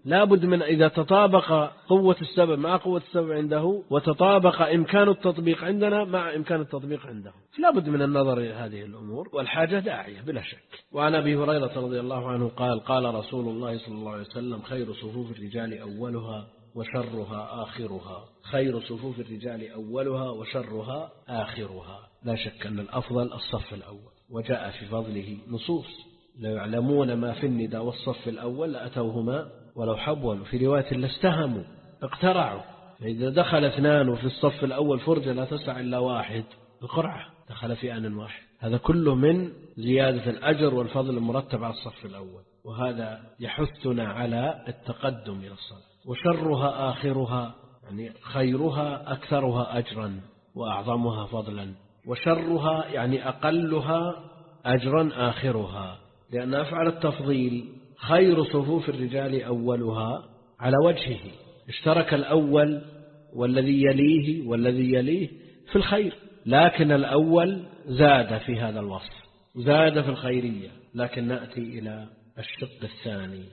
لابد من إذا تطابق قوة السبب مع قوة السبب عنده وتطابق إمكان التطبيق عندنا مع إمكان التطبيق عنده، لابد من النظر إلى هذه الأمور، والحاجة داعية بلا شك. وعن أبي هريرة رضي الله عنه قال قال رسول الله صلى الله عليه وسلم خير صفوف الرجال أولها وشرها آخرها. خير صفوف الرجال أولها وشرها آخرها. لا شك أن الأفضل الصف الأول، وجاء في فضله نصوص. لو يعلمون ما في النداء والصف الأول لأتوهما ولو حبوا، في رواية لاستهموا اقترعوا. فإذا دخل اثنان في الصف الأول فرجة لا تسع إلا واحد القرعة دخل في آن واحد. هذا كله من زيادة الأجر والفضل المرتب على الصف الأول، وهذا يحثنا على التقدم إلى الصلاة. وشرها آخرها يعني خيرها أكثرها أجرا وأعظمها فضلا، وشرها يعني أقلها أجرا آخرها، لأن أفعل التفضيل خير صفوف الرجال أولها على وجهه، اشترك الأول والذي يليه والذي يليه في الخير، لكن الأول زاد في هذا الوصف، زاد في الخيرية. لكن نأتي إلى الشق الثاني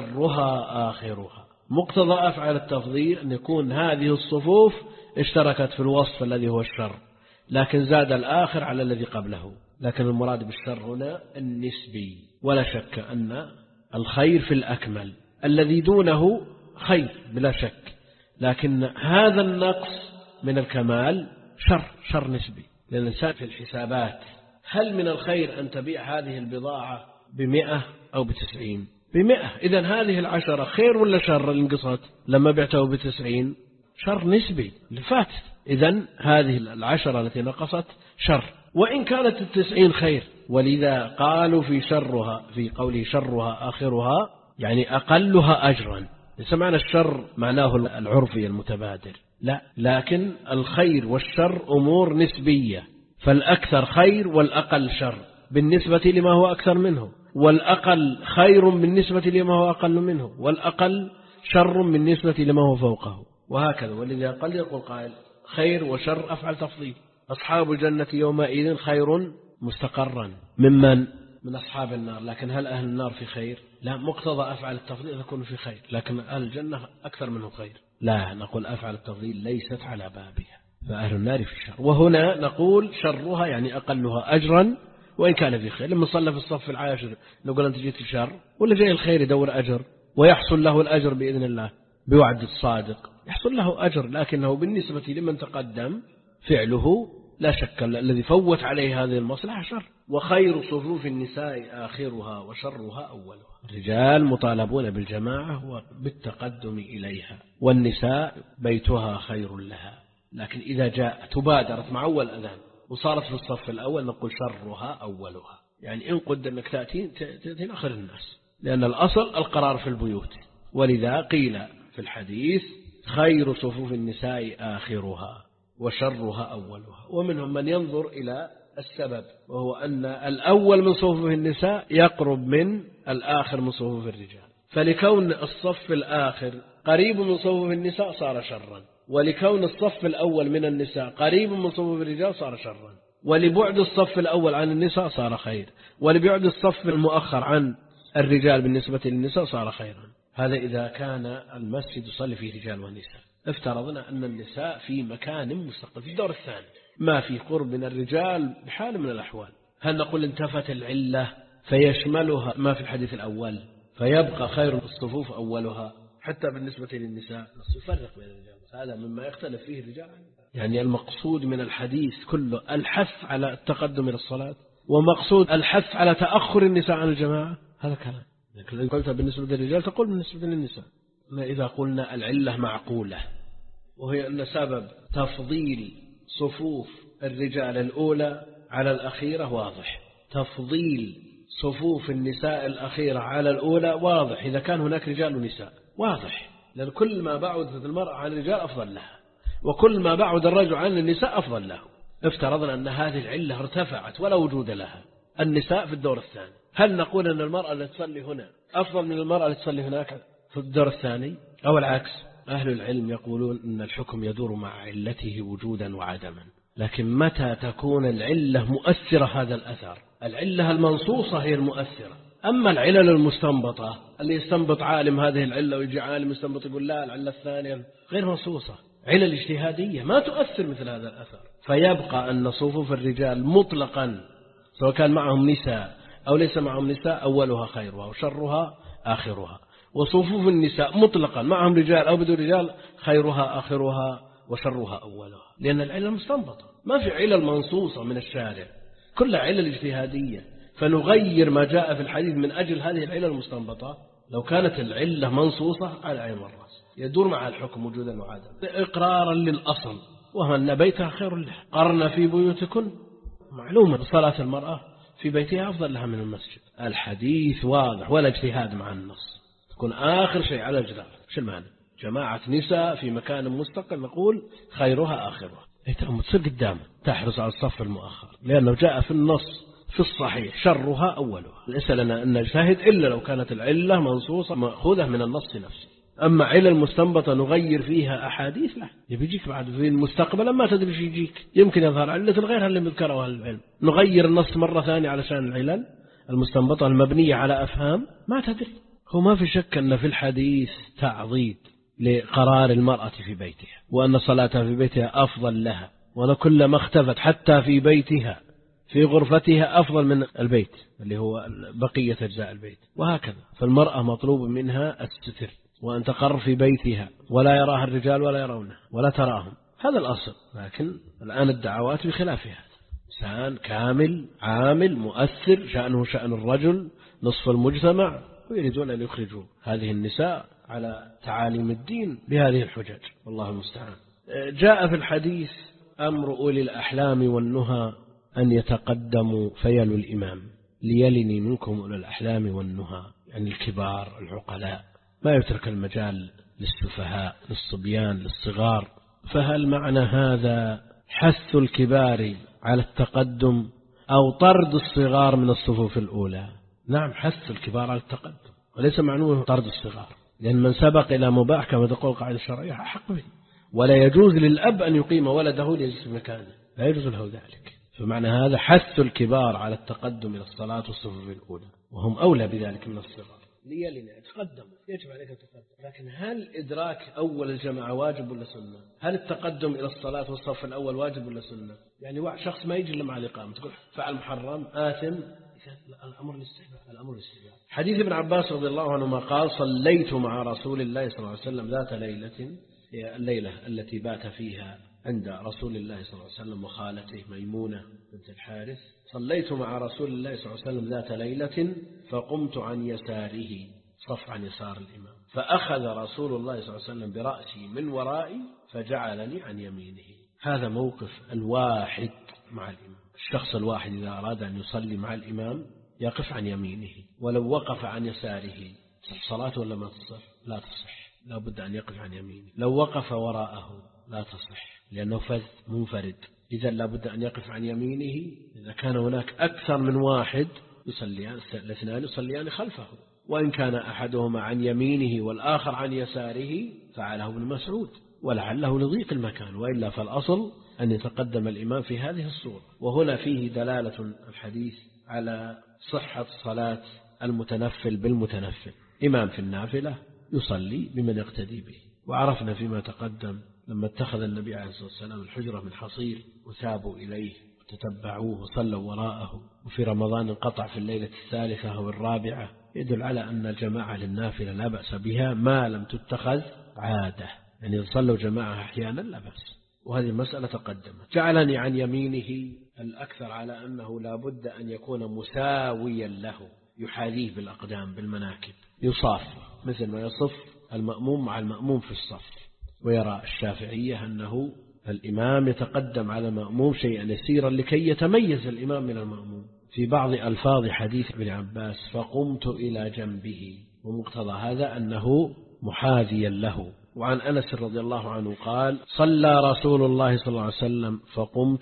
شرها آخرها. مقتضى أفعل التفضيل أن يكون هذه الصفوف اشتركت في الوصف الذي هو الشر، لكن زاد الآخر على الذي قبله. لكن المراد بالشر هنا النسبي، ولا شك أن الخير في الأكمل، الذي دونه خير بلا شك، لكن هذا النقص من الكمال شر شر نسبي. لأن الإنسان في الحسابات هل من الخير أن تبيع هذه البضاعة بمئة أو بتسعين؟ بمئة، إذن هذه العشرة خير ولا شر انقصت لما بعته بتسعين؟ شر نسبي لفات. إذن هذه العشرة التي نقصت شر، وإن كانت التسعين خير. ولذا قالوا في شرها في قوله شرها آخرها يعني أقلها أجرا. ليس معنى الشر معناه العرفي المتبادر، لا، لكن الخير والشر أمور نسبية، فالأكثر خير والأقل شر بالنسبة لما هو أكثر منه، والأقل خير بالنسبة لما هو أقل منه، والأقل شر بالنسبة لما هو فوقه، وهكذا. ولذا قد يقول قائل خير وشر أفعل تفضيل، أصحاب الجنة يومئذ خير مستقرا ممن من أصحاب النار. لكن هل أهل النار في خير؟ لا، مقتضى أفعل التفضيل يكون في خير، لكن أهل الجنة أكثر منه خير. لا، نقول أفعل التفضيل ليست على بابها، فأهل النار في الشر. وهنا نقول شرها يعني أقلها أجرا وإن كان في خير. لما صلى في الصف العاشر نقول أنت جيت الشر ولا جاي الخير يدور أجر، ويحصل له الأجر بإذن الله بوعد الصادق، يحصل له أجر، لكنه بالنسبة لمن تقدم فعله لا شك الذي فوت عليه هذه المصلحة شر. وخير صفوف النساء آخرها وشرها أولها. الرجال مطالبون بالجماعة وبالتقدم إليها، والنساء بيتها خير لها. لكن إذا جاءت تبادرت مع أول أذان وصارت في الصف الأول نقول شرها أولها، يعني إن قد أنك تأتي تأتي آخر الناس، لأن الأصل القرار في البيوت. ولذا قيل في الحديث خير صفوف النساء آخرها وشرها أولها. ومنهم من ينظر إلى السبب، وهو أن الأول من صفوف النساء يقرب من الآخر من صفوف الرجال، فلكون الصف الآخر قريب من صفوف النساء صار شرا، ولكون الصف الأول من النساء قريب من صفوف الرجال صار شرا، ولبعد الصف الأول عن النساء صار خير، ولبعد الصف المؤخر عن الرجال بالنسبة للنساء صار خيرا. هذا إذا كان المسجد يصلي فيه رجال ونساء. افترضنا أن النساء في مكان مستقل في الدور الثاني، ما في قرب من الرجال بحال من الأحوال، هل نقول انتفت العلة فيشملها ما في الحديث الأول فيبقى خير الصفوف أولها حتى بالنسبة للنساء؟ يفرق بين الرجال، هذا مما يختلف فيه الرجال. يعني المقصود من الحديث كله الحث على التقدم إلى الصلاة، ومقصود الحث على تأخر النساء عن الجماعة، هذا كلام. لكن إذا قلت بالنسبة للرجال تقول بالنسبة للنساء. إذا قلنا العلة معقولة، وهي أن سبب تفضيل صفوف الرجال الأولى على الأخيرة واضح، تفضيل صفوف النساء الأخيرة على الأولى واضح، إذا كان هناك رجال ونساء واضح، لأن كل ما بعدت المرأة عن الرجال أفضل لها، وكل ما بعد الرجل عن النساء أفضل له. افترضنا أن هذه العلة ارتفعت ولا وجود لها، النساء في الدور الثاني، هل نقول أن المرأة التي تصلي هنا أفضل من المرأة التي تصلي هناك في الدور الثاني أو العكس؟ أهل العلم يقولون أن الحكم يدور مع علته وجودا وعدما، لكن متى تكون العلة مؤثرة هذا الأثر؟ العلة المنصوصة هي المؤثرة، أما العلل المستنبطة اللي يستنبط عالم هذه العلة ويجي عالم يستنبط يقول لا العلة الثانية غير منصوصة، علل اجتهادية ما تؤثر مثل هذا الأثر. فيبقى أن صفوف الرجال مطلقا سواء كان معهم نساء أو ليس معهم نساء أولها خيرها وشرها آخرها، وصفوف النساء مطلقا معهم رجال أو بدون رجال خيرها آخرها وشرها أولها، لأن العلل مستنبطة ما في علل منصوصة من الشارع، كلها علل اجتهادية. فنغير ما جاء في الحديث من أجل هذه العلل المستنبطة. لو كانت العلة منصوصة على عين الرأس يدور مع الحكم وجودا وعدما إقرارا للأصل، وهو أن بيتها خير لها. قرن في بيوتكن، معلومة صلاة المرأة في بيتها أفضل لها من المسجد. الحديث واضح ولا اجتهاد مع النص، تكون آخر شيء على الجدار. شو المعنى؟ جماعة نساء في مكان مستقل نقول خيرها آخرها، تأمل تصير قدامه تحرص على الصف المؤخر، لأنه جاء في النص في الصحيح شرها أولها. ليس لنا أن نجتهد إلا لو كانت العلة منصوصة مأخوذة من النص نفسه. أما علل مستنبطة نغير فيها أحاديث لا، يجيك بعد في المستقبل ما تدري شو يجيك، يمكن يظهر علة غيرها اللي مذكرها العلم، نغير النص مرة ثانية علشان العلل المستنبطة المبنية على أفهام ما تدري. هو ما في شك أن في الحديث تعضيد لقرار المرأة في بيتها، وأن صلاتها في بيتها أفضل لها، وأن كلما اختفت حتى في بيتها في غرفتها أفضل من البيت اللي هو بقية أجزاء البيت، وهكذا. فالمرأة مطلوب منها الستر، وأن تقر في بيتها ولا يراها الرجال ولا يرونه ولا تراهم، هذا الأصل. لكن الآن الدعوات بخلاف هذا، إنسان كامل عامل مؤثر شأنه شأن الرجل نصف المجتمع، ويريدون أن يخرجوا هذه النساء على تعاليم الدين بهذه الحجج، والله المستعان. جاء في الحديث أمر أولي الأحلام والنهى أن يتقدموا فيلوا الإمام ليلني منكم أولي الأحلام والنهى، يعني الكبار العقلاء، ما يترك المجال للسفهاء للصبيان للصغار. فهل معنى هذا حث الكبار على التقدم أو طرد الصغار من الصفوف الأولى؟ نعم، حث الكبار على التقدم، وليس معنوه طرد الصغار، لأن من سبق إلى مباح كما تقول القاعدة الشرعية حق به، ولا يجوز للأب أن يقيم ولده ليجلس في مكانه، لا يجوز له ذلك. فمعنى هذا حث الكبار على التقدم إلى الصلاة والصفوف الأولى، وهم أولى بذلك من الصغار. ليلنا تقدم، يجب عليك التقدم. لكن هل إدراك أول الجماعة واجب ولا سنة؟ هل التقدم إلى الصلاة والصف الأول واجب ولا سنة؟ يعني شخص ما يجي إلا مع الإقامة تقول فعل محرم آثم، الأمر الاستحباب، الأمر الاستحباب. حديث ابن عباس رضي الله عنهما قال صليت مع رسول الله صلى الله عليه وسلم ذات ليلة، هي الليلة التي بات فيها عند رسول الله صلى الله عليه وسلم وخالته ميمونة بنت الحارث. صليت مع رسول الله صلى الله عليه وسلم ذات ليلة فقمت عن يساره، صف عن يسار الإمام، فأخذ رسول الله صلى الله عليه وسلم برأسي من ورائي فجعلني عن يمينه. هذا موقف الواحد مع الإمام. الشخص الواحد إذا أراد أن يصلي مع الإمام يقف عن يمينه، ولو وقف عن يساره صلاته ولا ما تصح؟ لا تصح، لا بد أن يقف عن يمينه. لو وقف وراءه لا تصح لأنه فذ منفرد، إذا لا بد أن يقف عن يمينه. إذا كان هناك أكثر من واحد يصليان، الاثنان يصليان خلفه، وإن كان أحدهما عن يمينه والآخر عن يساره فعله ابن مسعود، ولعله لضيق المكان، وإلا فالأصل أن يتقدم الإمام في هذه الصورة. وهنا فيه دلالة الحديث على صحة صلاة المتنفل بالمتنفل، إمام في النافلة يصلي بمن يقتدي به. وعرفنا فيما تقدم لما اتخذ النبي عليه الصلاة والسلام الحجرة من حصير وثابوا إليه وتتبعوه وصلوا وراءه، وفي رمضان انقطع في الليلة الثالثة أو الرابعة، يدل على أن الجماعة للنافلة لا بأس بها ما لم تتخذ عادة، يعني إذا صلوا جماعة أحيانا لا بأس. وهذه المسألة تقدمت. جعلني عن يمينه الأكثر على أنه لا بد أن يكون مساويا له، يحاذيه بالأقدام بالمناكب، يصاف مثل ما يصف المأموم مع المأموم في الصف. ويرى الشافعية أنه الإمام يتقدم على المأموم شيئا يسيرا لكي يتميز الإمام من المأموم. في بعض ألفاظ حديث ابن عباس فقمت إلى جنبه، ومقتضى هذا أنه محاذيا له. وعن أنس رضي الله عنه قال صلى رسول الله صلى الله عليه وسلم فقمت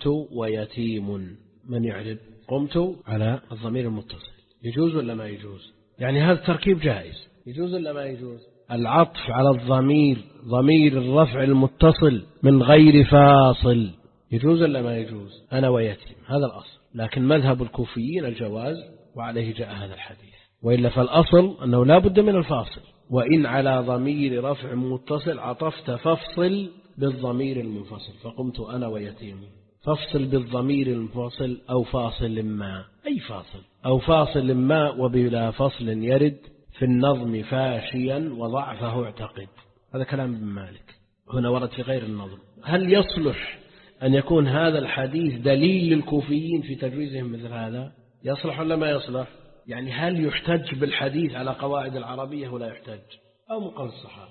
ويتيم. من يعرف قمت على الضمير المتصل يجوز ولا ما يجوز؟ يعني هذا التركيب جائز، يجوز ولا ما يجوز؟ العطف على الضمير ضمير الرفع المتصل من غير فاصل يجوز ولا ما يجوز؟ أنا ويتيم، هذا الأصل. لكن مذهب الكوفيين الجواز، وعليه جاء هذا الحديث. وإلا فالأصل أنه لا بد من الفاصل. وإن على ضمير رفع متصل عطفت فافصل بالضمير المنفصل، فقمت أنا ويتيم. فافصل بالضمير المنفصل أو فاصل ما، أي فاصل أو فاصل ما، وبلا فصل يرد في النظم فاشيا وضعفه اعتقد. هذا كلام ابن مالك، هنا ورد في غير النظم. هل يصلح أن يكون هذا الحديث دليل للكوفيين في تجويزهم مثل هذا؟ يصلح ولا ما يصلح؟ يعني هل يحتج بالحديث على قواعد العربية ولا يحتج؟ أو من قول الصحابة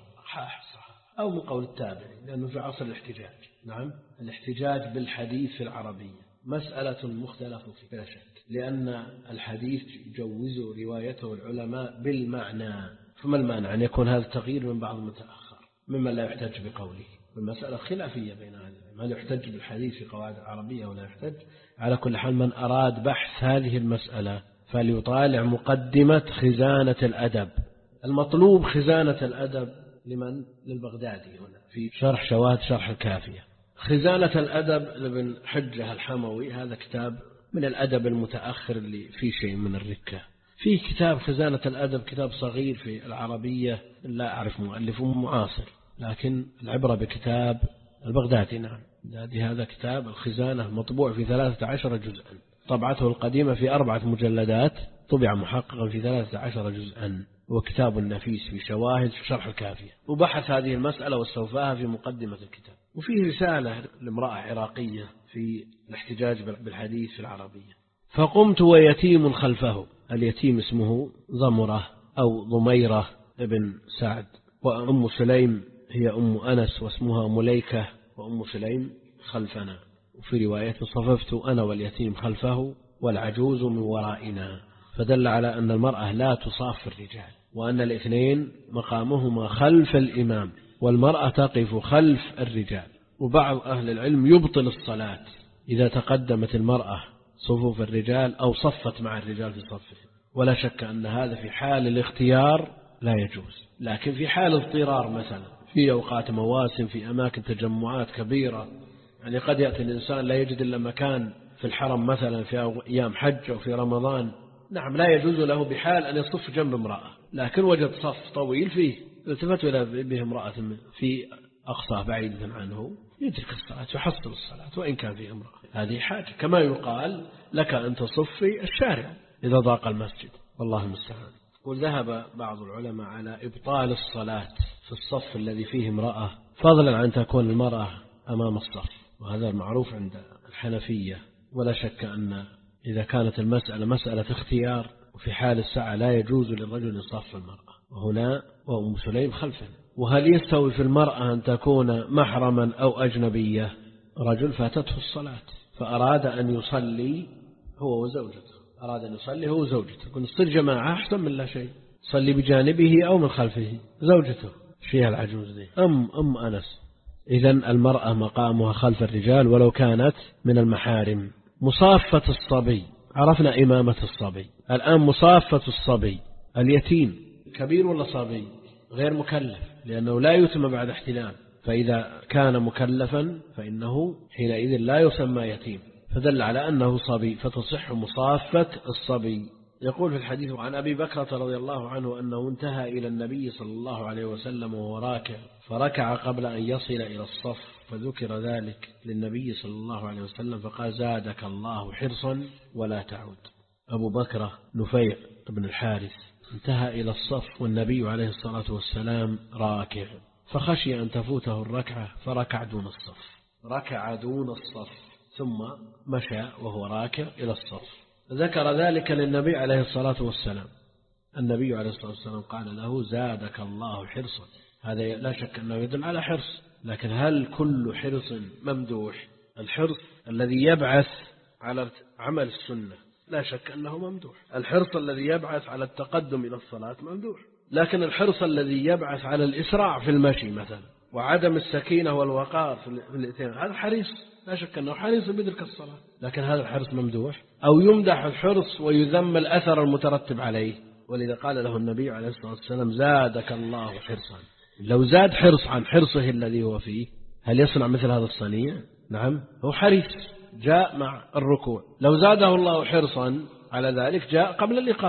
أو من قول التابعين، لأنه في عصر الاحتجاج. نعم، الاحتجاج بالحديث في العربية مسألة مختلف فيها بلا شك، لأن الحديث يجوز روايته العلماء بالمعنى. فما المانع أن يكون هذا التغيير من بعض المتأخر ممن لا يحتج بقوله؟ المسألة خلافية بين أهل العلم، هل يحتج بالحديث في قواعد العربية ولا يحتج؟ على كل حال، من أراد بحث هذه المسألة فليطالع مقدمة خزانة الأدب. المطلوب خزانة الأدب لمن؟ للبغدادي هنا في شرح شواهد شرح الكافية. خزانة الأدب لابن حجة الحموي، هذا كتاب من الأدب المتأخر اللي فيه شيء من الركة. في كتاب خزانة الأدب، كتاب صغير في العربية، لا أعرف مؤلفه معاصر، لكن العبرة بكتاب البغدادي. نعم، هذا كتاب الخزانة مطبوع في ثلاثة عشر جزءا، طبعته القديمة في أربعة مجلدات، طبع محققا في ثلاثة عشر جزءا، وكتاب نفيس في شواهد في شرح الكافية، وبحث هذه المسألة واستوفاها في مقدمة الكتاب. وفيه رسالة لامرأة عراقية في الاحتجاج بالحديث في العربية. فقمت ويتيم خلفه، اليتيم اسمه ضمرة أو ضميرة ابن سعد، وأم سليم هي أم أنس واسمها مليكة، وأم سليم خلفنا. وفي رواية صففت أنا واليتيم خلفه والعجوز من ورائنا، فدل على أن المرأة لا تصاف الرجال، وأن الاثنين مقامهما خلف الإمام، والمرأة تقف خلف الرجال. وبعض أهل العلم يبطل الصلاة إذا تقدمت المرأة صفوف الرجال أو صفت مع الرجال في صفه، ولا شك أن هذا في حال الاختيار لا يجوز. لكن في حال اضطرار، مثلا في أوقات مواسم، في أماكن تجمعات كبيرة، يعني قد يأتي الإنسان لا يجد إلا مكان في الحرم مثلا في أيام حج أو في رمضان، نعم لا يجوز له بحال أن يصف جنب امرأة، لكن وجد صف طويل فيه، التفت إلى به امرأة في أقصى بعيدة عنه، يدرك الصلاة يحصل الصلاة وإن كان في امرأة. هذه حاجة، كما يقال لك أن تصفي الشارع إذا ضاق المسجد، والله المستعان. وذهب بعض العلماء على إبطال الصلاة في الصف الذي فيه امرأة، فضلا عن تكون المرأة أمام الصف، وهذا المعروف عند الحنفية. ولا شك أن إذا كانت المسألة مسألة اختيار وفي حال الساعة لا يجوز للرجل يصف المرأة، وهنا وأم سليم خلفه. وهل يستوي في المرأة أن تكون محرما أو أجنبية؟ رجل فاتته الصلاة فأراد أن يصلي هو وزوجته، أراد أن يصلي هو وزوجته، يكون الصير جماعة أحسن من لا شيء، صلي بجانبه أو من خلفه زوجته. شيء العجوز دي أم أم أنس. إذن المرأة مقامها خلف الرجال ولو كانت من المحارم. مصافة الصبي، عرفنا إمامة الصبي، الآن مصافة الصبي. اليتيم كبير ولا صبي؟ غير مكلف، لأنه لا يتم بعد احتلام، فإذا كان مكلفا فإنه حينئذ لا يسمى يتيم، فدل على أنه صبي، فتصح مصافة الصبي. يقول في الحديث عن أبي بكرة رضي الله عنه أنه انتهى إلى النبي صلى الله عليه وسلم وهو راكع، فركع قبل أن يصل إلى الصف، فذكر ذلك للنبي صلى الله عليه وسلم فقال زادك الله حرصا ولا تعود. أبو بكرة نفيع بن الحارث انتهى إلى الصف والنبي عليه الصلاة والسلام راكع، فخشي أن تفوته الركعة فركع دون الصف، ركع دون الصف ثم مشى وهو راكع إلى الصف، ذكر ذلك للنبي عليه الصلاة والسلام. النبي عليه الصلاة والسلام قال له زادك الله حرصا. هذا لا شك أنه يدل على حرص، لكن هل كل حرص ممدوح؟ الحرص الذي يبعث على عمل السنة لا شك أنه ممدوح، الحرص الذي يبعث على التقدم إلى الصلاة ممدوح، لكن الحرص الذي يبعث على الإسراع في المشي مثلا وعدم السكينة والوقار في الاثنين، هذا حريص، لا شك أنه حريص بدرك الصلاة، لكن هذا الحرص ممدوح؟ أو يمدح الحرص ويذم الأثر المترتب عليه؟ ولذا قال له النبي عليه الصلاة والسلام زادك الله حرصا. لو زاد حرص عن حرصه الذي هو فيه هل يصنع مثل هذا الصنيع؟ نعم، هو حريص جاء مع الركوع، لو زاده الله حرصا على ذلك جاء قبل الإقامة،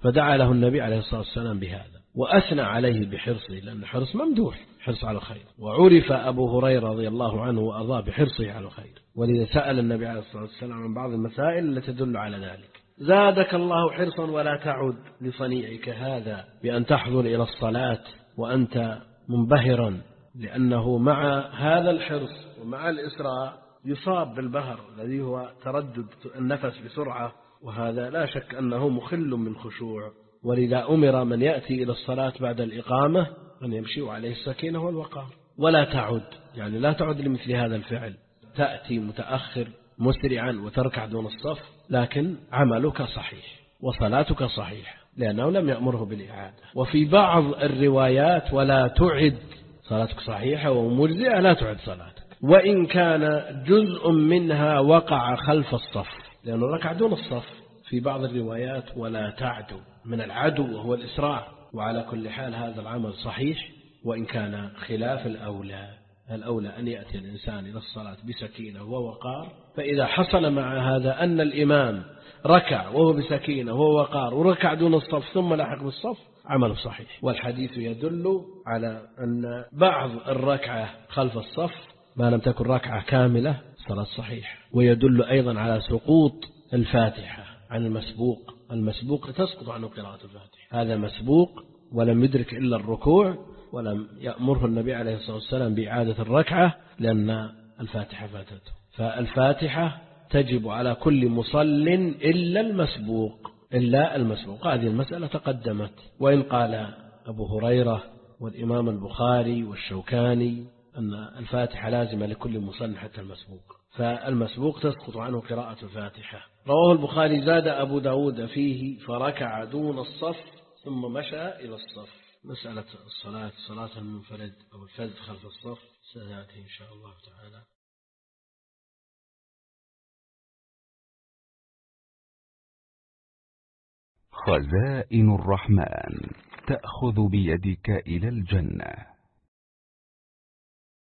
فدعا له النبي عليه الصلاة والسلام بهذا وأثنى عليه بحرصه، لأن حرص ممدوح، حرص على الخير. وعرف أبو هريرة رضي الله عنه وأرضاه بحرصه على الخير، ولذا سأل النبي عليه الصلاة والسلام عن بعض المسائل التي تدل على ذلك. زادك الله حرصا ولا تعد لصنيعك هذا بأن تحضر إلى الصلاة وأنت منبهرا، لأنه مع هذا الحرص ومع الإسراء يصاب بالبهر الذي هو تردد النفس بسرعة، وهذا لا شك أنه مخل من خشوع. ولذا أمر من يأتي إلى الصلاة بعد الإقامة أن يمشي عليه السكينة والوقار. ولا تعد يعني لا تعد لمثل هذا الفعل، تأتي متأخر مسرعا وتركع دون الصف، لكن عملك صحيح وصلاتك صحيح لأنه لم يأمره بالإعادة. وفي بعض الروايات ولا تعد، صلاتك صحيحة ومجزئة لا تعد صلاتك، وإن كان جزء منها وقع خلف الصف، لأنه ركع دون الصف. في بعض الروايات ولا تعدو من العدو وهو الإسراع. وعلى كل حال هذا العمل صحيح، وإن كان خلاف الأولى. الأولى أن يأتي الإنسان إلى الصلاة بسكينة ووقار، فإذا حصل مع هذا أن الإمام ركع وهو بسكينة وهو وقار وركع دون الصف ثم لحق بالصف، عمل صحيح. والحديث يدل على أن بعض الركعة خلف الصف ما لم تكن ركعة كاملة صلاة صحيح. ويدل أيضا على سقوط الفاتحة عن المسبوق. المسبوق تسقط عنه قراءة الفاتحة، هذا مسبوق ولم يدرك إلا الركوع، ولم يأمره النبي عليه الصلاة والسلام بإعادة الركعة لأن الفاتحة فاتته. فالفاتحة تجب على كل مصل إلا المسبوق، إلا المسبوق. هذه المسألة تقدمت. وإن قال أبو هريرة والإمام البخاري والشوكاني أن الفاتحة لازمة لكل مصل حتى المسبوق، فالمسبوق تسقط عنه قراءة الفاتحة. رواه البخاري زاد أبو داود فيه فركع دون الصف ثم مشى إلى الصف. مسألة الصلاة، صلاة المنفرد أو الفذ خلف الصف، سيأتي إن شاء الله تعالى.
خزائن الرحمن تأخذ بيدك إلى الجنة.